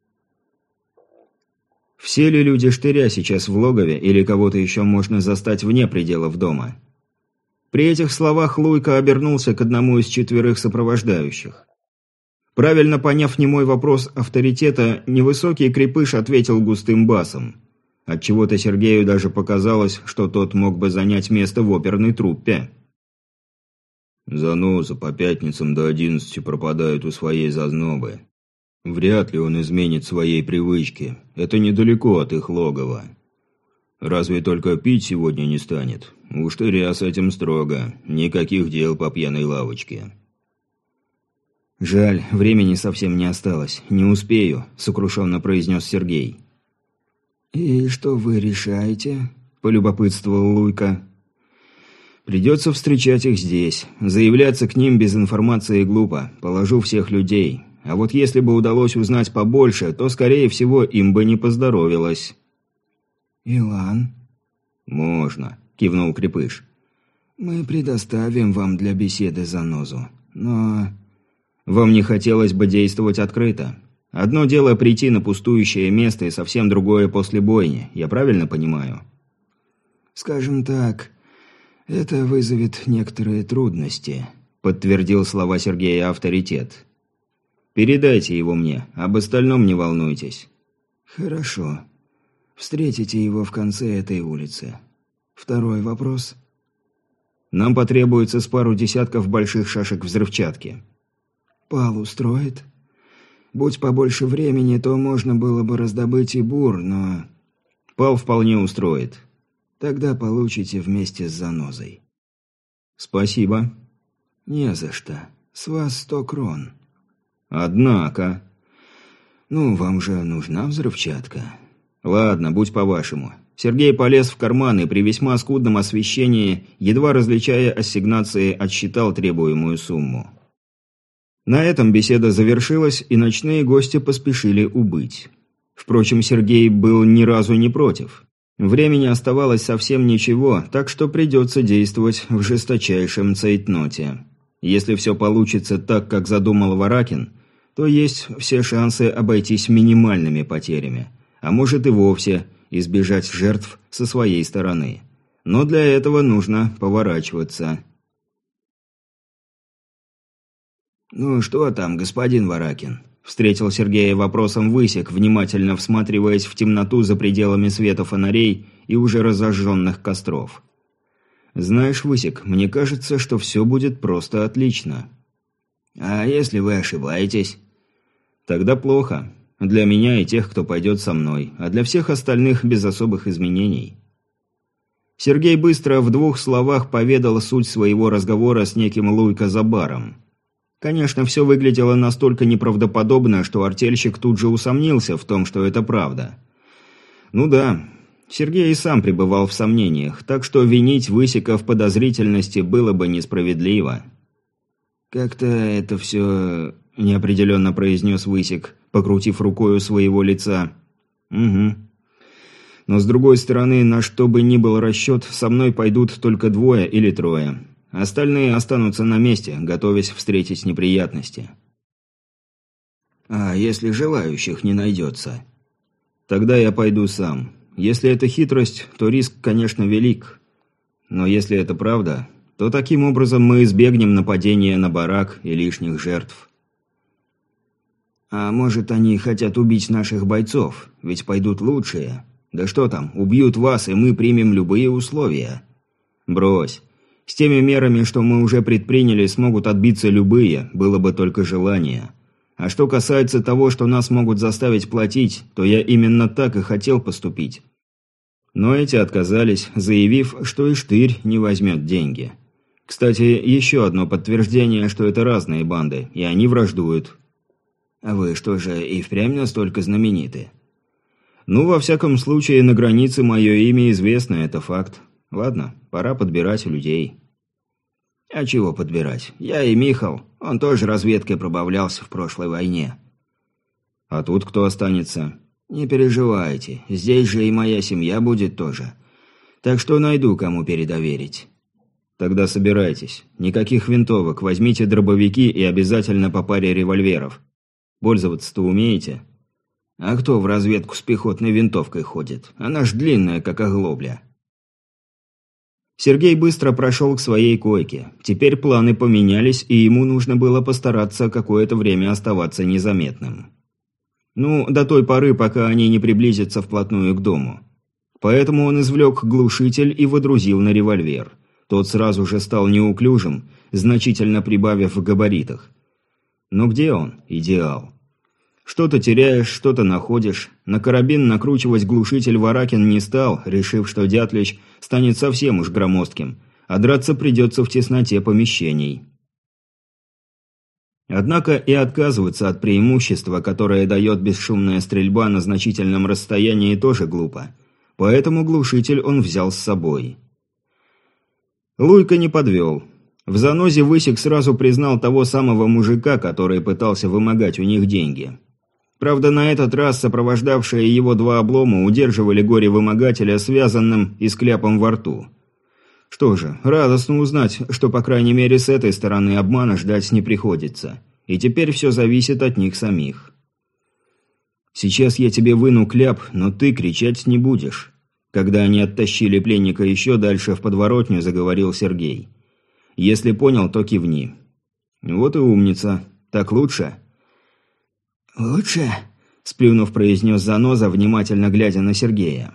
«Все ли люди Штыря сейчас в логове, или кого-то еще можно застать вне пределов дома?» При этих словах Луйка обернулся к одному из четверых сопровождающих. Правильно поняв немой вопрос авторитета, невысокий крепыш ответил густым басом. Отчего-то Сергею даже показалось, что тот мог бы занять место в оперной труппе. «Заноза по пятницам до одиннадцати пропадает у своей зазнобы. Вряд ли он изменит своей привычки. Это недалеко от их логова. Разве только пить сегодня не станет. У Штыря с этим строго. Никаких дел по пьяной лавочке». «Жаль, времени совсем не осталось. Не успею», — сокрушенно произнес Сергей. «И что вы решаете?» – полюбопытствовал Луйка. «Придется встречать их здесь. Заявляться к ним без информации глупо. Положу всех людей. А вот если бы удалось узнать побольше, то, скорее всего, им бы не поздоровилось». «Илан?» «Можно», – кивнул крепыш. «Мы предоставим вам для беседы занозу. Но...» «Вам не хотелось бы действовать открыто? Одно дело прийти на пустующее место и совсем другое после бойни, я правильно понимаю?» «Скажем так, это вызовет некоторые трудности», — подтвердил слова Сергея авторитет. «Передайте его мне, об остальном не волнуйтесь». «Хорошо. Встретите его в конце этой улицы. Второй вопрос?» «Нам потребуется с пару десятков больших шашек взрывчатки». «Пал устроит?» Будь побольше времени, то можно было бы раздобыть и бур, но... Пал вполне устроит. Тогда получите вместе с занозой. Спасибо. Не за что. С вас сто крон. Однако... Ну, вам же нужна взрывчатка. Ладно, будь по-вашему. Сергей полез в карман и при весьма скудном освещении, едва различая ассигнации, отсчитал требуемую сумму. На этом беседа завершилась, и ночные гости поспешили убыть. Впрочем, Сергей был ни разу не против. Времени оставалось совсем ничего, так что придется действовать в жесточайшем цейтноте. Если все получится так, как задумал Варакин, то есть все шансы обойтись минимальными потерями, а может и вовсе избежать жертв со своей стороны. Но для этого нужно поворачиваться. «Ну что там, господин Варакин?» – встретил Сергея вопросом Высек, внимательно всматриваясь в темноту за пределами света фонарей и уже разожженных костров. «Знаешь, Высек, мне кажется, что все будет просто отлично». «А если вы ошибаетесь?» «Тогда плохо. Для меня и тех, кто пойдет со мной, а для всех остальных без особых изменений». Сергей быстро в двух словах поведал суть своего разговора с неким Луйка Забаром. Конечно, все выглядело настолько неправдоподобно, что артельщик тут же усомнился в том, что это правда. Ну да, Сергей и сам пребывал в сомнениях, так что винить Высека в подозрительности было бы несправедливо. «Как-то это все...» – неопределенно произнес Высек, покрутив рукой у своего лица. «Угу. Но с другой стороны, на что бы ни был расчет, со мной пойдут только двое или трое. Остальные останутся на месте, готовясь встретить неприятности». «А если желающих не найдется?» «Тогда я пойду сам. Если это хитрость, то риск, конечно, велик». Но если это правда, то таким образом мы избегнем нападения на барак и лишних жертв. А может, они хотят убить наших бойцов, ведь пойдут лучшие. Да что там, убьют вас, и мы примем любые условия. Брось. С теми мерами, что мы уже предприняли, смогут отбиться любые, было бы только желание. А что касается того, что нас могут заставить платить, то я именно так и хотел поступить. Но эти отказались, заявив, что и Штырь не возьмет деньги. Кстати, еще одно подтверждение, что это разные банды, и они враждуют. А вы что же, и впрямь настолько знамениты? Ну, во всяком случае, на границе мое имя известно, это факт. Ладно, пора подбирать людей. А чего подбирать? Я и Михал, он тоже разведкой пробавлялся в прошлой войне. А тут кто останется? Не переживайте, здесь же и моя семья будет тоже. Так что найду, кому передоверить. Тогда собирайтесь. Никаких винтовок, возьмите дробовики и обязательно по паре револьверов. Пользоваться-то умеете? А кто в разведку с пехотной винтовкой ходит? Она ж длинная, как оглобля. Сергей быстро прошел к своей койке. Теперь планы поменялись, и ему нужно было постараться какое-то время оставаться незаметным. Ну, до той поры, пока они не приблизятся вплотную к дому. Поэтому он извлек глушитель и водрузил на револьвер. Тот сразу же стал неуклюжим, значительно прибавив в габаритах. Но где он? Идеал. Что-то теряешь, что-то находишь. На карабин накручивать глушитель Варакин не стал, решив, что Дятлич станет совсем уж громоздким, а драться придется в тесноте помещений. Однако и отказываться от преимущества, которое дает бесшумная стрельба на значительном расстоянии, тоже глупо. Поэтому глушитель он взял с собой. Луйка не подвел. В занозе Высик сразу признал того самого мужика, который пытался вымогать у них деньги. Правда, на этот раз сопровождавшие его два облома удерживали горе-вымогателя связанным и с кляпом во рту. Что же, радостно узнать, что по крайней мере с этой стороны обмана ждать не приходится. И теперь все зависит от них самих. «Сейчас я тебе выну кляп, но ты кричать не будешь». Когда они оттащили пленника еще дальше в подворотню, заговорил Сергей. «Если понял, то кивни». «Вот и умница. Так лучше?» «Лучше?» – сплюнув, произнес заноза, внимательно глядя на Сергея.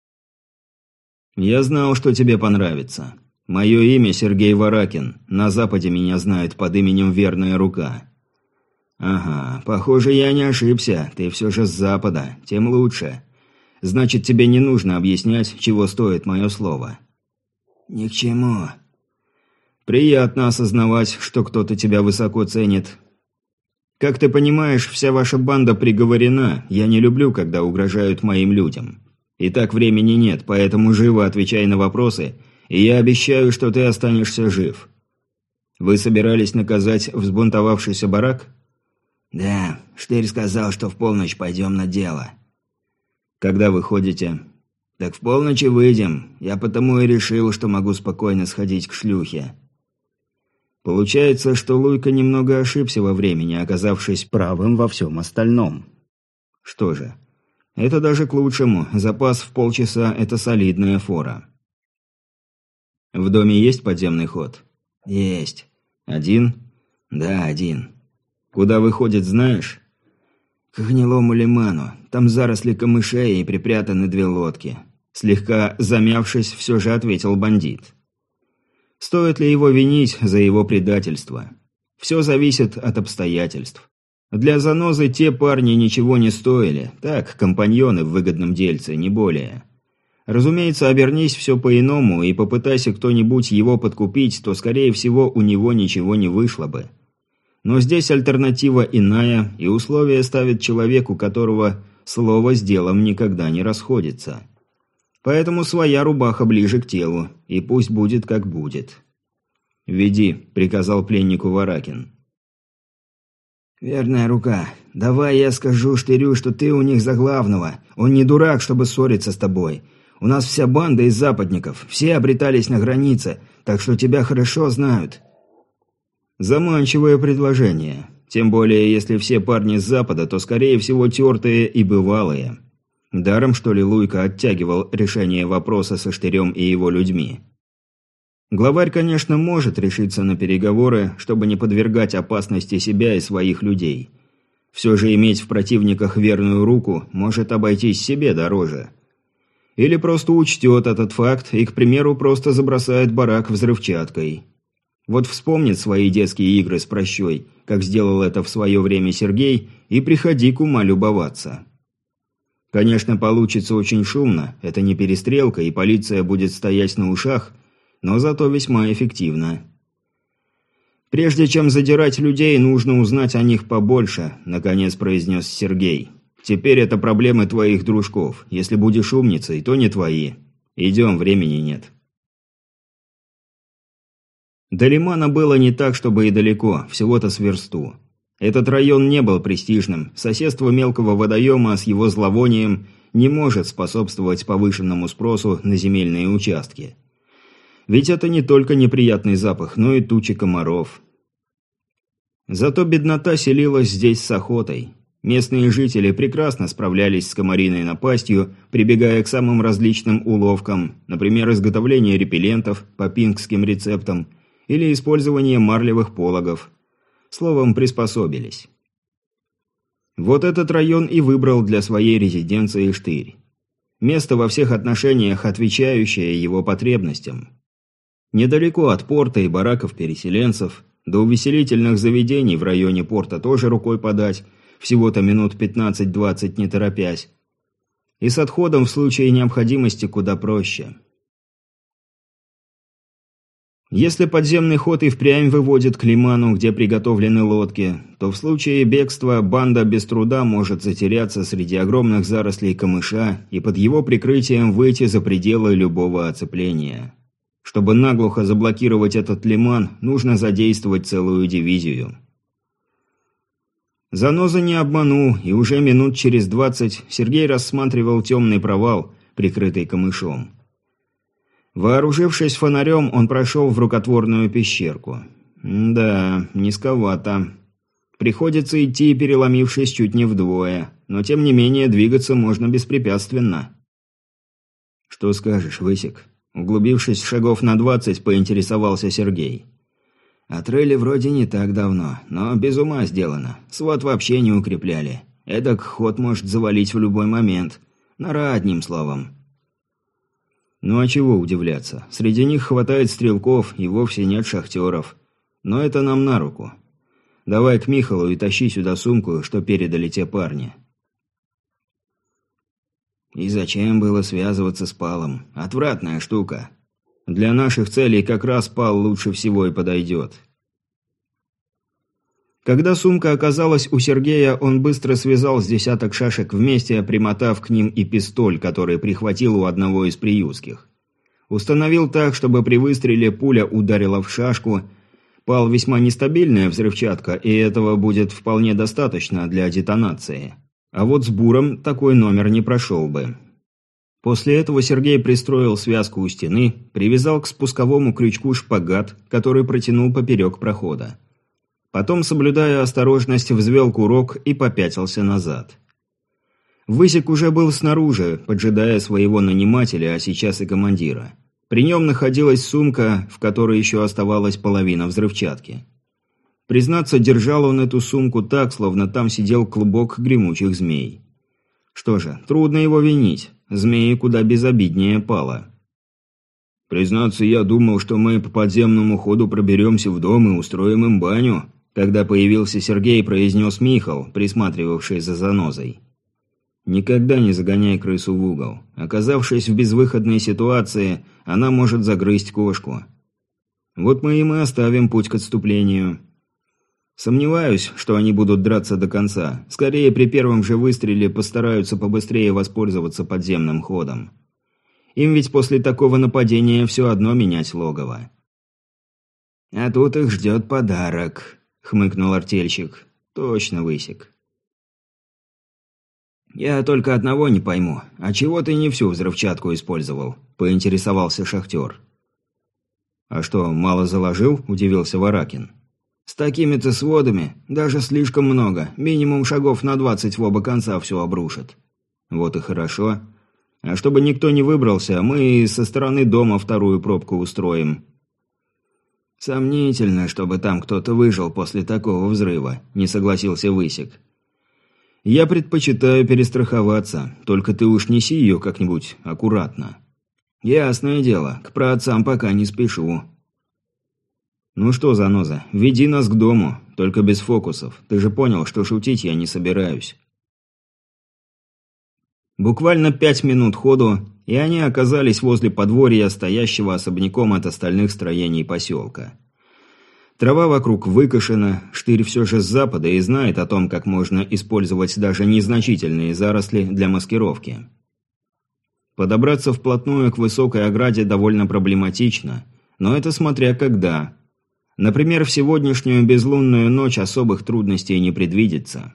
«Я знал, что тебе понравится. Мое имя Сергей Варакин. На Западе меня знают под именем Верная Рука». «Ага, похоже, я не ошибся. Ты все же с Запада. Тем лучше. Значит, тебе не нужно объяснять, чего стоит мое слово». «Ни к чему». «Приятно осознавать, что кто-то тебя высоко ценит. Как ты понимаешь, вся ваша банда приговорена. Я не люблю, когда угрожают моим людям. И так времени нет, поэтому живо отвечай на вопросы, и я обещаю, что ты останешься жив. Вы собирались наказать взбунтовавшийся барак?» «Да, Штырь сказал, что в полночь пойдем на дело». «Когда вы ходите?» «Так в полночь и выйдем. Я потому и решил, что могу спокойно сходить к шлюхе». Получается, что Луйка немного ошибся во времени, оказавшись правым во всем остальном. Что же, это даже к лучшему. Запас в полчаса – это солидная фора. В доме есть подземный ход? Есть. Один? Да, один. Куда выходит, знаешь? К гнилому лиману. Там заросли камышей и припрятаны две лодки. Слегка замявшись, все же ответил бандит. Стоит ли его винить за его предательство? Все зависит от обстоятельств. Для занозы те парни ничего не стоили. Так, компаньоны в выгодном дельце, не более. Разумеется, обернись все по-иному и попытайся кто-нибудь его подкупить, то, скорее всего, у него ничего не вышло бы. Но здесь альтернатива иная, и условия ставит человек, у которого слово с делом никогда не расходится. Поэтому своя рубаха ближе к телу, и пусть будет как будет. «Веди», — приказал пленнику Варакин. «Верная рука, давай я скажу Штырю, что ты у них за главного. Он не дурак, чтобы ссориться с тобой. У нас вся банда из западников, все обретались на границе, так что тебя хорошо знают». Заманчивое предложение. Тем более, если все парни с Запада, то, скорее всего, тертые и бывалые. Даром, что ли, Луйка оттягивал решение вопроса со Штырем и его людьми. Главарь, конечно, может решиться на переговоры, чтобы не подвергать опасности себя и своих людей. Все же иметь в противниках верную руку может обойтись себе дороже. Или просто учтет этот факт и, к примеру, просто забросает барак взрывчаткой. Вот вспомнит свои детские игры с прощой, как сделал это в свое время Сергей, и приходи к ума любоваться. Конечно, получится очень шумно, это не перестрелка, и полиция будет стоять на ушах, но зато весьма эффективно. «Прежде чем задирать людей, нужно узнать о них побольше», – наконец произнес Сергей. «Теперь это проблемы твоих дружков. Если будешь умницей, то не твои. Идем, времени нет». До Лимана было не так, чтобы и далеко, всего-то с версту. Этот район не был престижным, соседство мелкого водоема с его зловонием не может способствовать повышенному спросу на земельные участки. Ведь это не только неприятный запах, но и тучи комаров. Зато беднота селилась здесь с охотой. Местные жители прекрасно справлялись с комариной напастью, прибегая к самым различным уловкам, например, изготовление репеллентов по пингским рецептам или использование марлевых пологов. Словом, приспособились. Вот этот район и выбрал для своей резиденции Штырь. Место во всех отношениях, отвечающее его потребностям. Недалеко от порта и бараков переселенцев, до увеселительных заведений в районе порта тоже рукой подать, всего-то минут пятнадцать-двадцать не торопясь. И с отходом в случае необходимости куда проще. Если подземный ход и впрямь выводит к лиману, где приготовлены лодки, то в случае бегства банда без труда может затеряться среди огромных зарослей камыша и под его прикрытием выйти за пределы любого оцепления. Чтобы наглухо заблокировать этот лиман, нужно задействовать целую дивизию. Заноза не обманул, и уже минут через двадцать Сергей рассматривал темный провал, прикрытый камышом. Вооружившись фонарем, он прошел в рукотворную пещерку. Да, низковато. Приходится идти, переломившись чуть не вдвое, но тем не менее двигаться можно беспрепятственно. «Что скажешь, Высик?» Углубившись шагов на двадцать, поинтересовался Сергей. «Отрыли вроде не так давно, но без ума сделано. Свод вообще не укрепляли. Эдак ход может завалить в любой момент. Нора, одним словом». «Ну а чего удивляться? Среди них хватает стрелков и вовсе нет шахтеров. Но это нам на руку. Давай к Михалу и тащи сюда сумку, что передали те парни». «И зачем было связываться с Палом? Отвратная штука. Для наших целей как раз Пал лучше всего и подойдет». Когда сумка оказалась у Сергея, он быстро связал с десяток шашек вместе, примотав к ним и пистоль, который прихватил у одного из приютских. Установил так, чтобы при выстреле пуля ударила в шашку. Пал весьма нестабильная взрывчатка, и этого будет вполне достаточно для детонации. А вот с буром такой номер не прошел бы. После этого Сергей пристроил связку у стены, привязал к спусковому крючку шпагат, который протянул поперек прохода. Потом, соблюдая осторожность, взвел курок и попятился назад. Высик уже был снаружи, поджидая своего нанимателя, а сейчас и командира. При нем находилась сумка, в которой еще оставалась половина взрывчатки. Признаться, держал он эту сумку так, словно там сидел клубок гремучих змей. Что же, трудно его винить, змеи куда безобиднее Пала. «Признаться, я думал, что мы по подземному ходу проберемся в дом и устроим им баню», когда появился Сергей, произнес Михал, присматривавший за занозой. «Никогда не загоняй крысу в угол. Оказавшись в безвыходной ситуации, она может загрызть кошку. Вот мы им и оставим путь к отступлению. Сомневаюсь, что они будут драться до конца. Скорее, при первом же выстреле постараются побыстрее воспользоваться подземным ходом. Им ведь после такого нападения все одно менять логово». «А тут их ждет подарок», — хмыкнул артельщик. «Точно, Высик». «Я только одного не пойму. А чего ты не всю взрывчатку использовал?» – поинтересовался шахтер. «А что, мало заложил?» – удивился Варакин. «С такими-то сводами даже слишком много. Минимум шагов на двадцать в оба конца все обрушит». «Вот и хорошо. А чтобы никто не выбрался, мы со стороны дома вторую пробку устроим. «Сомнительно, чтобы там кто-то выжил после такого взрыва», – не согласился Высик. «Я предпочитаю перестраховаться, только ты уж неси ее как-нибудь аккуратно». «Ясное дело, к праотцам пока не спешу». «Ну что, заноза, веди нас к дому, только без фокусов. Ты же понял, что шутить я не собираюсь». Буквально пять минут ходу, и они оказались возле подворья, стоящего особняком от остальных строений поселка. Трава вокруг выкошена, Штырь все же с запада и знает о том, как можно использовать даже незначительные заросли для маскировки. Подобраться вплотную к высокой ограде довольно проблематично, но это смотря когда. Например, в сегодняшнюю безлунную ночь особых трудностей не предвидится.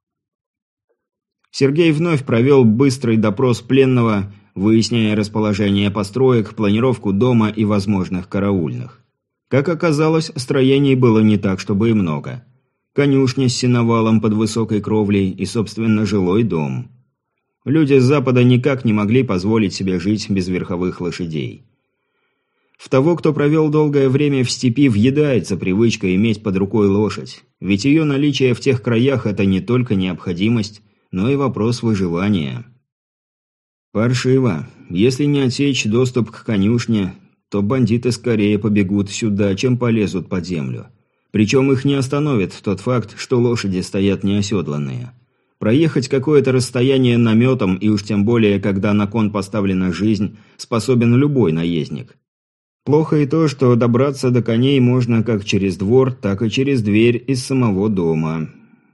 Сергей вновь провел быстрый допрос пленного, выясняя расположение построек, планировку дома и возможных караульных. Как оказалось, строений было не так, чтобы и много. Конюшня с сеновалом под высокой кровлей и, собственно, жилой дом. Люди с запада никак не могли позволить себе жить без верховых лошадей. В того, кто провел долгое время в степи, въедается привычка иметь под рукой лошадь, ведь ее наличие в тех краях – это не только необходимость, но и вопрос выживания. Паршиво. Если не отсечь доступ к конюшне, то бандиты скорее побегут сюда, чем полезут под землю. Причем их не остановит тот факт, что лошади стоят неоседланные. Проехать какое-то расстояние наметом, и уж тем более, когда на кон поставлена жизнь, способен любой наездник. Плохо и то, что добраться до коней можно как через двор, так и через дверь из самого дома.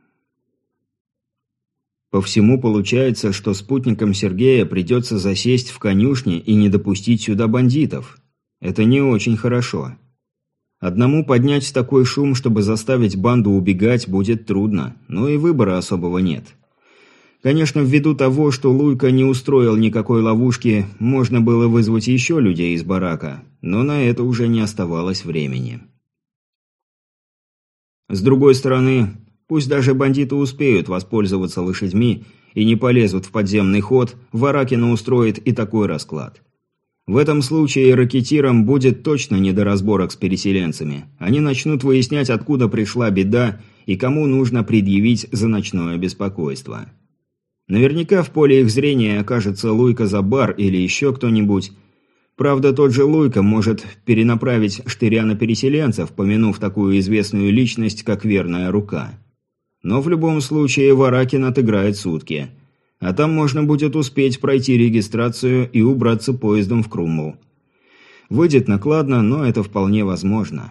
По всему получается, что спутникам Сергея придется засесть в конюшне и не допустить сюда бандитов. Это не очень хорошо. Одному поднять такой шум, чтобы заставить банду убегать, будет трудно, но и выбора особого нет. Конечно, ввиду того, что Луйка не устроил никакой ловушки, можно было вызвать еще людей из барака, но на это уже не оставалось времени. С другой стороны, пусть даже бандиты успеют воспользоваться лошадьми и не полезут в подземный ход, Варакина устроит и такой расклад. В этом случае ракетирам будет точно не до разборок с переселенцами. Они начнут выяснять, откуда пришла беда и кому нужно предъявить за ночное беспокойство. Наверняка в поле их зрения окажется Луйка Забар или еще кто-нибудь. Правда, тот же Луйка может перенаправить Штыря на переселенцев, помянув такую известную личность, как Верная Рука. Но в любом случае Варакин отыграет сутки. А там можно будет успеть пройти регистрацию и убраться поездом в Круммл. Выйдет накладно, но это вполне возможно.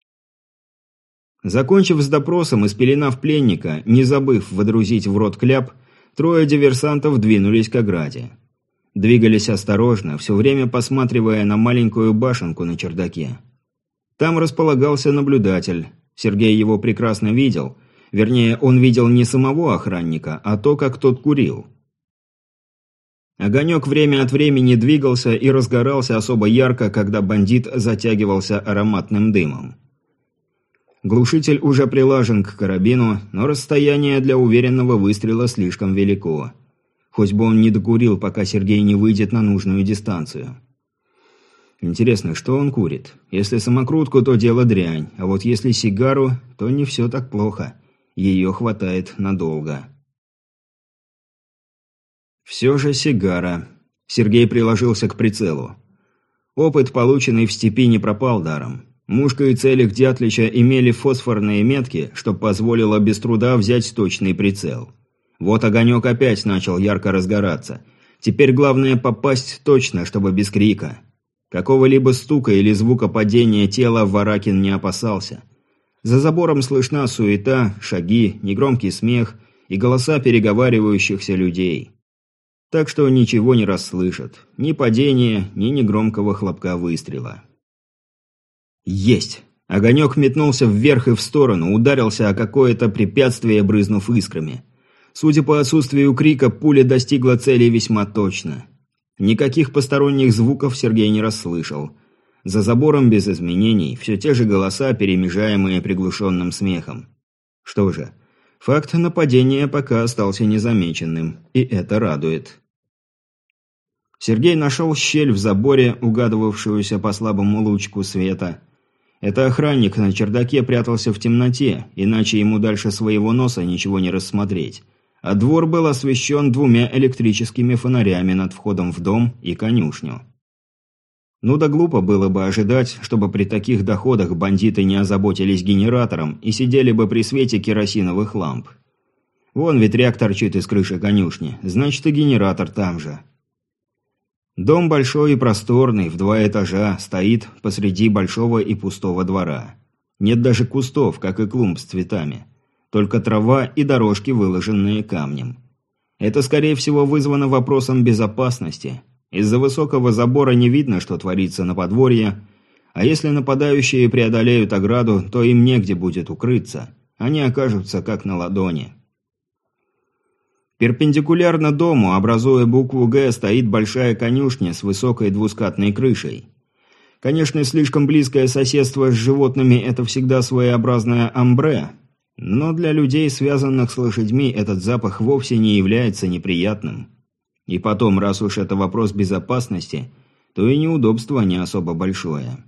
Закончив с допросом и спеленав пленника, не забыв водрузить в рот кляп, трое диверсантов двинулись к ограде. Двигались осторожно, все время посматривая на маленькую башенку на чердаке. Там располагался наблюдатель. Сергей его прекрасно видел. Вернее, он видел не самого охранника, а то, как тот курил. Огонек время от времени двигался и разгорался особо ярко, когда бандит затягивался ароматным дымом. Глушитель уже прилажен к карабину, но расстояние для уверенного выстрела слишком велико. Хоть бы он не докурил, пока Сергей не выйдет на нужную дистанцию. Интересно, что он курит? Если самокрутку, то дело дрянь, а вот если сигару, то не все так плохо. Ее хватает надолго. Все же сигара. Сергей приложился к прицелу. Опыт, полученный в степи, не пропал даром. Мушка и Целик Дятлича имели фосфорные метки, что позволило без труда взять точный прицел. Вот огонек опять начал ярко разгораться. Теперь главное попасть точно, чтобы без крика. Какого-либо стука или звука падения тела Варакин не опасался. За забором слышна суета, шаги, негромкий смех и голоса переговаривающихся людей. Так что ничего не расслышат. Ни падения, ни негромкого хлопка выстрела. Есть! Огонек метнулся вверх и в сторону, ударился о какое-то препятствие, брызнув искрами. Судя по отсутствию крика, пуля достигла цели весьма точно. Никаких посторонних звуков Сергей не расслышал. За забором без изменений, все те же голоса, перемежаемые приглушенным смехом. Что же, факт нападения пока остался незамеченным, и это радует. Сергей нашел щель в заборе, угадывавшуюся по слабому лучку света. Это охранник на чердаке прятался в темноте, иначе ему дальше своего носа ничего не рассмотреть. А двор был освещен двумя электрическими фонарями над входом в дом и конюшню. Ну да глупо было бы ожидать, чтобы при таких доходах бандиты не озаботились генератором и сидели бы при свете керосиновых ламп. Вон ветряк торчит из крыши конюшни, значит и генератор там же. Дом большой и просторный, в два этажа, стоит посреди большого и пустого двора. Нет даже кустов, как и клумб с цветами. Только трава и дорожки, выложенные камнем. Это, скорее всего, вызвано вопросом безопасности. Из-за высокого забора не видно, что творится на подворье, а если нападающие преодолеют ограду, то им негде будет укрыться. Они окажутся как на ладони. Перпендикулярно дому, образуя букву «Г», стоит большая конюшня с высокой двускатной крышей. Конечно, слишком близкое соседство с животными – это всегда своеобразное амбре, но для людей, связанных с лошадьми, этот запах вовсе не является неприятным. И потом, раз уж это вопрос безопасности, то и неудобство не особо большое.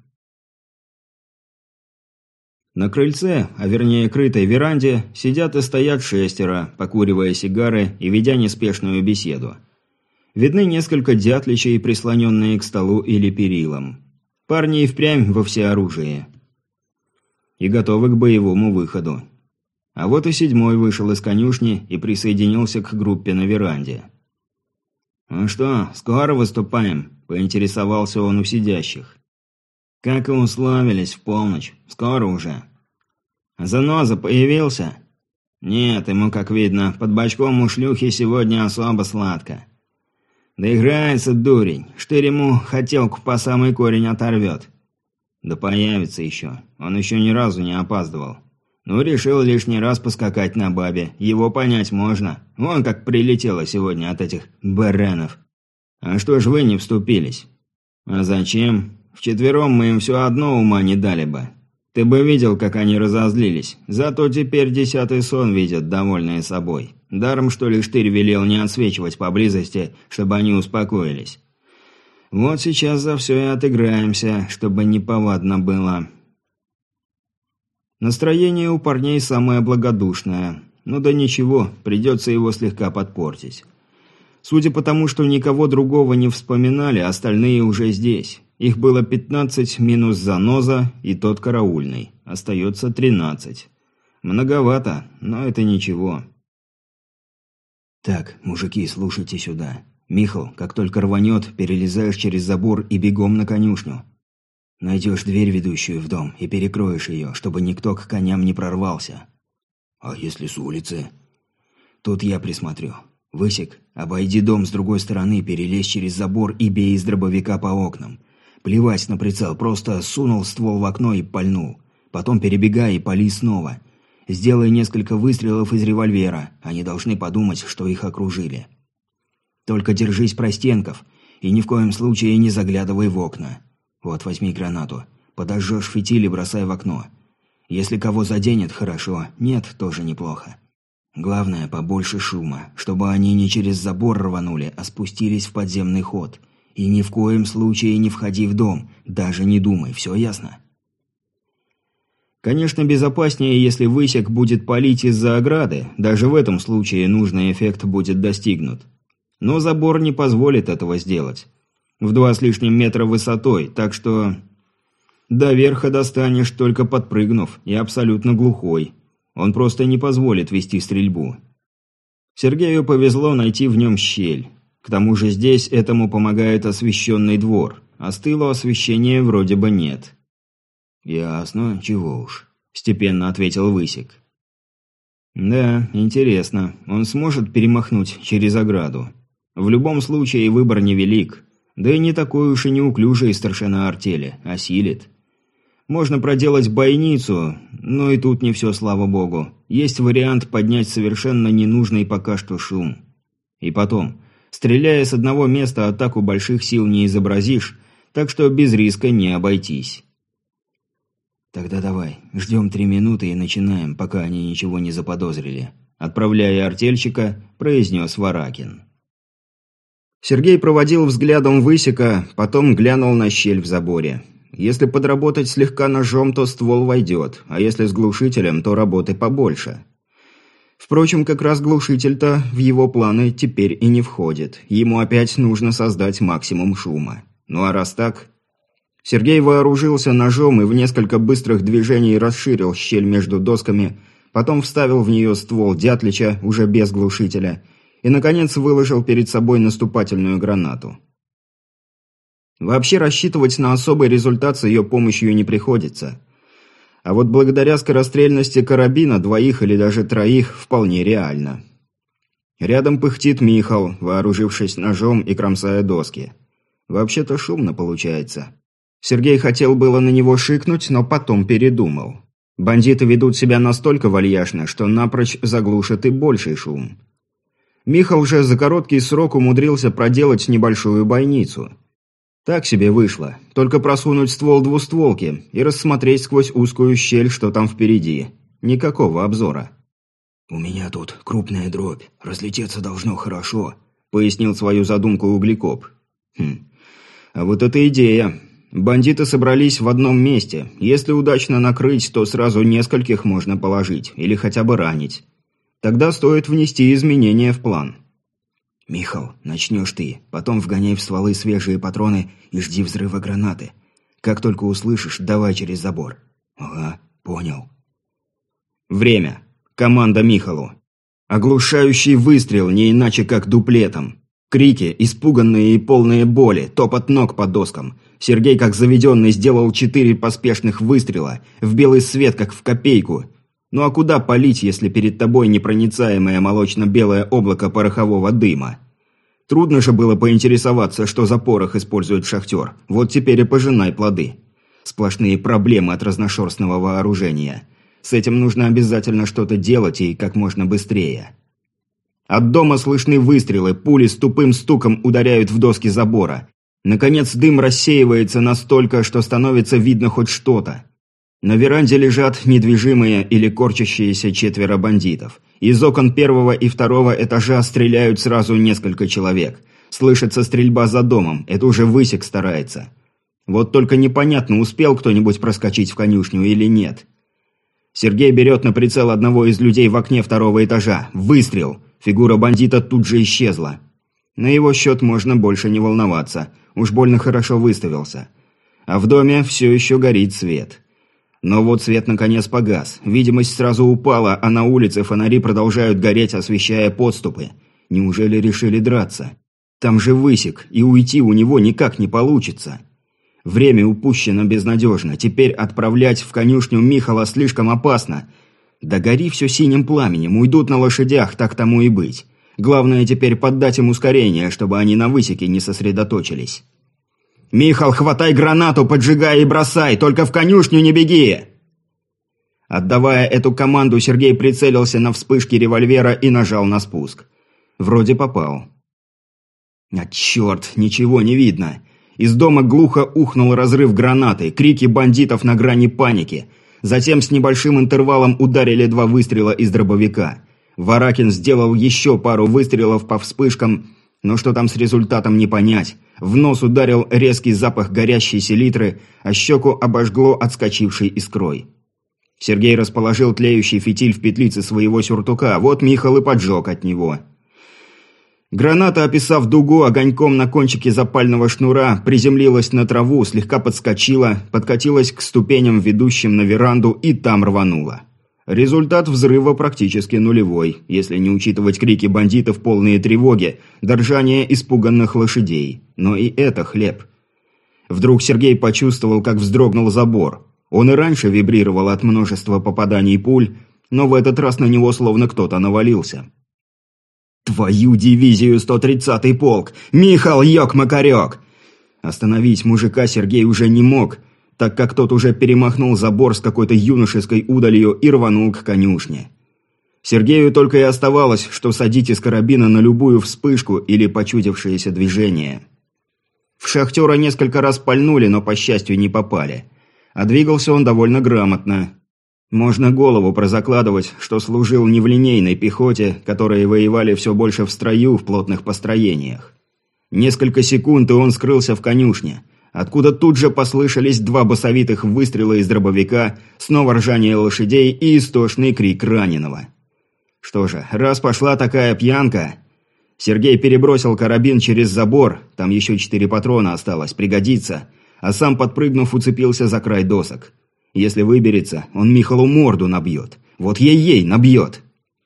На крыльце, а вернее крытой веранде, сидят и стоят шестеро, покуривая сигары и ведя неспешную беседу. Видны несколько дятличей, прислоненные к столу или перилам. Парни и впрямь во всеоружии. И готовы к боевому выходу. А вот и седьмой вышел из конюшни и присоединился к группе на веранде. «Ну что, скоро выступаем?» – поинтересовался он у сидящих. «Как и условились, в полночь. Скоро уже». «Заноза появился?» «Нет, ему, как видно, под бочком у шлюхи сегодня особо сладко». «Да играется дурень. Штырь ему хотелку по самый корень оторвет». «Да появится еще. Он еще ни разу не опаздывал. Ну, решил лишний раз поскакать на бабе. Его понять можно. Вон как прилетело сегодня от этих баранов. А что ж вы не вступились?» «А зачем? Вчетвером мы им все одно ума не дали бы. Ты бы видел, как они разозлились. Зато теперь десятый сон видят, довольные собой. Даром, что ли, Штырь велел не отсвечивать поблизости, чтобы они успокоились. Вот сейчас за все и отыграемся, чтобы неповадно было». Настроение у парней самое благодушное. Ну да ничего, придется его слегка подпортить. Судя по тому, что никого другого не вспоминали, остальные уже здесь. Их было пятнадцать минус заноза и тот караульный. Остается тринадцать. Многовато, но это ничего. «Так, мужики, слушайте сюда. Михал, как только рванет, перелезаешь через забор и бегом на конюшню. Найдешь дверь, ведущую в дом, и перекроешь ее, чтобы никто к коням не прорвался». «А если с улицы?» «Тут я присмотрю. Высек, обойди дом с другой стороны, перелезь через забор и бей из дробовика по окнам. Плевать на прицел, просто сунул ствол в окно и пальнул. Потом перебегай и пали снова. Сделай несколько выстрелов из револьвера, они должны подумать, что их окружили. Только держись простенков и ни в коем случае не заглядывай в окна. Вот, возьми гранату, подожжешь фитиль и бросай в окно. Если кого заденет, хорошо, нет, тоже неплохо. Главное, побольше шума, чтобы они не через забор рванули, а спустились в подземный ход. И ни в коем случае не входи в дом, даже не думай, все ясно?» Конечно, безопаснее, если высек будет палить из-за ограды, даже в этом случае нужный эффект будет достигнут. Но забор не позволит этого сделать. В два с лишним метра высотой, так что до верха достанешь, только подпрыгнув, и абсолютно глухой. Он просто не позволит вести стрельбу. Сергею повезло найти в нем щель. К тому же здесь этому помогает освещенный двор, а с тылу освещения вроде бы нет. «Ясно, чего уж», – степенно ответил Высек. «Да, интересно, он сможет перемахнуть через ограду? В любом случае выбор невелик, да и не такой уж и неуклюжий старшина артели, осилит. Можно проделать бойницу, но и тут не все, слава богу. Есть вариант поднять совершенно ненужный пока что шум. И потом, стреляя с одного места, атаку больших сил не изобразишь, так что без риска не обойтись». «Тогда давай, ждем три минуты и начинаем, пока они ничего не заподозрили», – отправляя артельщика, произнес Варакин. Сергей проводил взглядом Высека, потом глянул на щель в заборе. Если подработать слегка ножом, то ствол войдет, а если с глушителем, то работы побольше. Впрочем, как раз глушитель-то в его планы теперь и не входит. Ему опять нужно создать максимум шума. Ну а раз так... Сергей вооружился ножом и в несколько быстрых движений расширил щель между досками, потом вставил в нее ствол Дятлича, уже без глушителя, и, наконец, выложил перед собой наступательную гранату. Вообще рассчитывать на особый результат с ее помощью не приходится. А вот благодаря скорострельности карабина двоих или даже троих вполне реально. Рядом пыхтит Михал, вооружившись ножом и кромсая доски. Вообще-то шумно получается. Сергей хотел было на него шикнуть, но потом передумал. Бандиты ведут себя настолько вальяжно, что напрочь заглушат и больший шум. Михал же за короткий срок умудрился проделать небольшую бойницу. Так себе вышло. Только просунуть ствол двустволки и рассмотреть сквозь узкую щель, что там впереди. Никакого обзора. «У меня тут крупная дробь. Разлететься должно хорошо», — пояснил свою задумку Углекоп. «Хм. А вот это идея. Бандиты собрались в одном месте. Если удачно накрыть, то сразу нескольких можно положить, или хотя бы ранить. Тогда стоит внести изменения в план». «Михал, начнешь ты, потом вгоняй в стволы свежие патроны и жди взрыва гранаты. Как только услышишь, давай через забор». «Ага, понял». Время. Команда Михалу. Оглушающий выстрел, не иначе как дуплетом. Крики, испуганные и полные боли, топот ног по доскам. Сергей, как заведенный, сделал четыре поспешных выстрела, в белый свет, как в копейку. Ну а куда палить, если перед тобой непроницаемое молочно-белое облако порохового дыма? Трудно же было поинтересоваться, что за порох использует шахтер. Вот теперь и пожинай плоды. Сплошные проблемы от разношерстного вооружения. С этим нужно обязательно что-то делать и как можно быстрее. От дома слышны выстрелы, пули с тупым стуком ударяют в доски забора. Наконец дым рассеивается настолько, что становится видно хоть что-то. На веранде лежат недвижимые или корчащиеся четверо бандитов. Из окон первого и второго этажа стреляют сразу несколько человек. Слышится стрельба за домом, это уже Высек старается. Вот только непонятно, успел кто-нибудь проскочить в конюшню или нет. Сергей берет на прицел одного из людей в окне второго этажа. Выстрел! Фигура бандита тут же исчезла. На его счет можно больше не волноваться. Уж больно хорошо выставился. А в доме все еще горит свет. Но вот свет наконец погас. Видимость сразу упала, а на улице фонари продолжают гореть, освещая подступы. Неужели решили драться? Там же Высек, и уйти у него никак не получится. Время упущено безнадежно. Теперь отправлять в конюшню Михала слишком опасно. Да гори все синим пламенем, уйдут на лошадях, так тому и быть. Главное теперь поддать им ускорение, чтобы они на Высеке не сосредоточились. «Михал, хватай гранату, поджигай и бросай, только в конюшню не беги!» Отдавая эту команду, Сергей прицелился на вспышки револьвера и нажал на спуск. Вроде попал. А черт, ничего не видно. Из дома глухо ухнул разрыв гранаты, крики бандитов на грани паники. Затем с небольшим интервалом ударили два выстрела из дробовика. Варакин сделал еще пару выстрелов по вспышкам, но что там с результатом не понять. В нос ударил резкий запах горящей селитры, а щеку обожгло отскочившей искрой. Сергей расположил тлеющий фитиль в петлице своего сюртука, вот Михал и поджег от него. Граната, описав дугу огоньком на кончике запального шнура, приземлилась на траву, слегка подскочила, подкатилась к ступеням, ведущим на веранду, и там рванула. Результат взрыва практически нулевой, если не учитывать крики бандитов, полные тревоги, до ржания испуганных лошадей. Но и это хлеб. Вдруг Сергей почувствовал, как вздрогнул забор. Он и раньше вибрировал от множества попаданий пуль, но в этот раз на него словно кто-то навалился. «Твою дивизию, сто тридцатый полк! Михал, ёк-макарёк!» Остановить мужика Сергей уже не мог, так как тот уже перемахнул забор с какой-то юношеской удалью и рванул к конюшне. Сергею только и оставалось, что садить из карабина на любую вспышку или почудившееся движение. В шахтера несколько раз пальнули, но, по счастью, не попали. А двигался он довольно грамотно. Можно голову прозакладывать, что служил не в линейной пехоте, которые воевали все больше в строю в плотных построениях. Несколько секунд, и он скрылся в конюшне. откуда тут же послышались два басовитых выстрела из дробовика, снова ржание лошадей и истошный крик раненого. Что же, раз пошла такая пьянка... Сергей перебросил карабин через забор, там еще четыре патрона осталось, пригодится, а сам, подпрыгнув, уцепился за край досок. Если выберется, он Михалу морду набьет. Вот ей-ей набьет.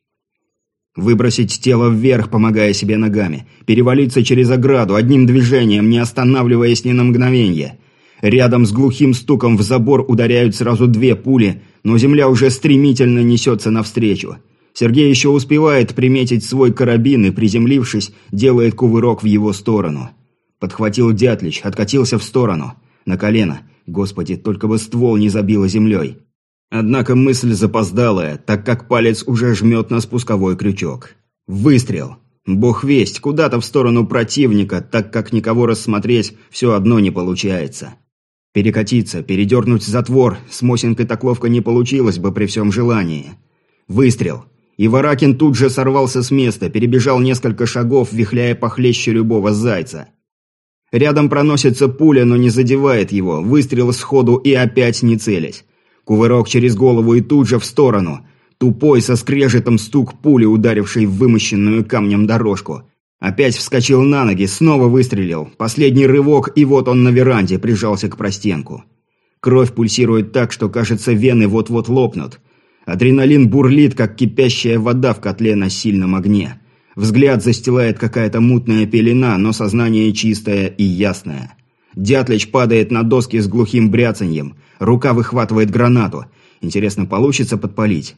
Выбросить тело вверх, помогая себе ногами. Перевалиться через ограду, одним движением, не останавливаясь ни на мгновенье. Рядом с глухим стуком в забор ударяют сразу две пули, но земля уже стремительно несется навстречу. Сергей еще успевает приметить свой карабин и, приземлившись, делает кувырок в его сторону. Подхватил Дятлич, откатился в сторону. На колено. Господи, только бы ствол не забило землей. Однако мысль запоздалая, так как палец уже жмет на спусковой крючок. Выстрел. Бог весть, куда-то в сторону противника, так как никого рассмотреть все одно не получается. Перекатиться, передернуть затвор, с Мосинкой так ловко не получилось бы при всем желании. Выстрел. И Варакин тут же сорвался с места, перебежал несколько шагов, вихляя похлеще любого зайца. Рядом проносится пуля, но не задевает его, выстрел сходу и опять не целясь. Кувырок через голову и тут же в сторону. Тупой со скрежетом стук пули, ударившей в вымощенную камнем дорожку. Опять вскочил на ноги, снова выстрелил. Последний рывок, и вот он на веранде прижался к простенку. Кровь пульсирует так, что, кажется, вены вот-вот лопнут. Адреналин бурлит, как кипящая вода в котле на сильном огне. Взгляд застилает какая-то мутная пелена, но сознание чистое и ясное. Дятлич падает на доски с глухим бряцаньем. Рука выхватывает гранату. Интересно, получится подпалить?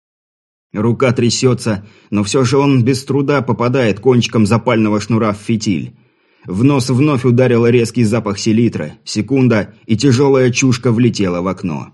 Рука трясется, но все же он без труда попадает кончиком запального шнура в фитиль. В нос вновь ударил резкий запах селитры. Секунда, и тяжелая чушка влетела в окно.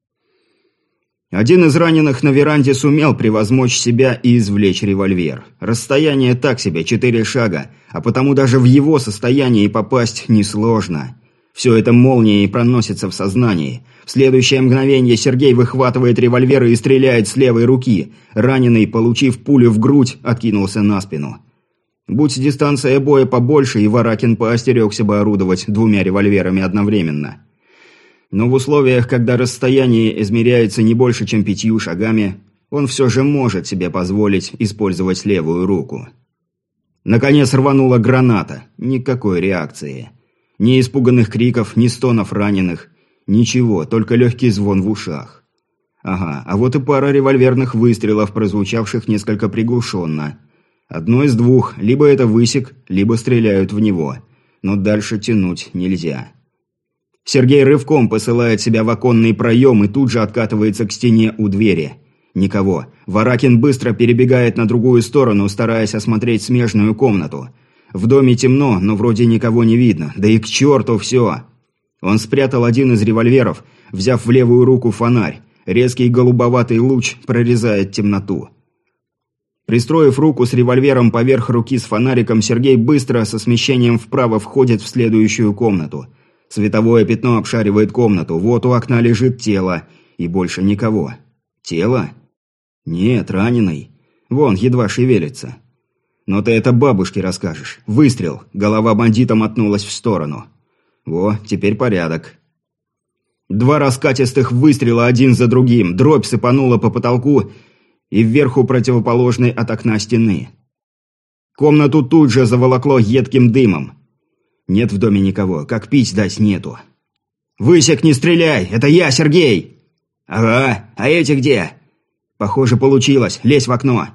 Один из раненых на веранде сумел превозмочь себя и извлечь револьвер. Расстояние так себе, четыре шага, а потому даже в его состоянии попасть несложно. Все это молнией проносится в сознании. В следующее мгновение Сергей выхватывает револьвер и стреляет с левой руки. Раненый, получив пулю в грудь, откинулся на спину. Будь дистанция боя побольше, и Варакин поостерегся бы орудовать двумя револьверами одновременно. Но в условиях, когда расстояние измеряется не больше, чем пятью шагами, он все же может себе позволить использовать левую руку. Наконец рванула граната. Никакой реакции. Ни испуганных криков, ни стонов раненых. Ничего, только легкий звон в ушах. Ага, а вот и пара револьверных выстрелов, прозвучавших несколько приглушенно. Одно из двух, либо это высек, либо стреляют в него. Но дальше тянуть нельзя. Сергей рывком посылает себя в оконный проем и тут же откатывается к стене у двери. Никого. Варакин быстро перебегает на другую сторону, стараясь осмотреть смежную комнату. В доме темно, но вроде никого не видно. Да и к черту все. Он спрятал один из револьверов, взяв в левую руку фонарь. Резкий голубоватый луч прорезает темноту. Пристроив руку с револьвером поверх руки с фонариком, Сергей быстро со смещением вправо входит в следующую комнату. Световое пятно обшаривает комнату. Вот у окна лежит тело. И больше никого. Тело? Нет, раненый. Вон, едва шевелится. Но ты это бабушке расскажешь. Выстрел. Голова бандита мотнулась в сторону. Во, теперь порядок. Два раскатистых выстрела один за другим. Дробь сыпанула по потолку и вверху противоположной от окна стены. Комнату тут же заволокло едким дымом. Нет в доме никого, как пить дать нету. «Высек, не стреляй! Это я, Сергей!» «Ага, а эти где?» «Похоже, получилось. Лезь в окно!»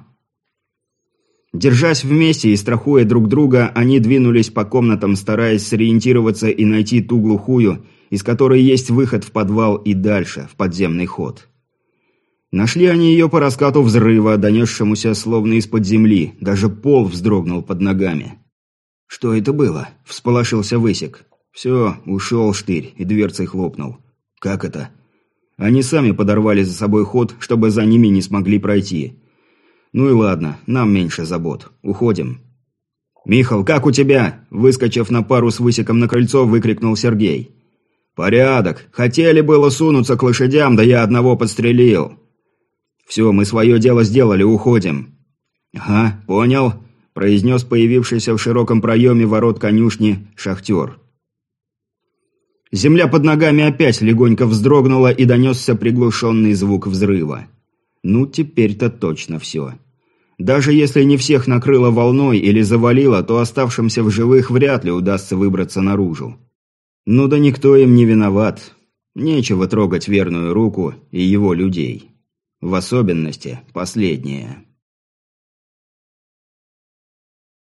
Держась вместе и страхуя друг друга, они двинулись по комнатам, стараясь сориентироваться и найти ту глухую, из которой есть выход в подвал и дальше, в подземный ход. Нашли они ее по раскату взрыва, донесшемуся словно из-под земли, даже пол вздрогнул под ногами. «Что это было?» – всполошился Высек. «Все, ушел штырь, и дверцей хлопнул». «Как это?» «Они сами подорвали за собой ход, чтобы за ними не смогли пройти». «Ну и ладно, нам меньше забот. Уходим». «Михал, как у тебя?» – выскочив на пару с Высеком на крыльцо, выкрикнул Сергей. «Порядок. Хотели было сунуться к лошадям, да я одного подстрелил». «Все, мы свое дело сделали, уходим». «Ага, понял», – произнес появившийся в широком проеме ворот конюшни шахтер. Земля под ногами опять легонько вздрогнула и донесся приглушенный звук взрыва. Ну, теперь-то точно все. Даже если не всех накрыло волной или завалило, то оставшимся в живых вряд ли удастся выбраться наружу. Ну да никто им не виноват. Нечего трогать верную руку и его людей. В особенности последнее.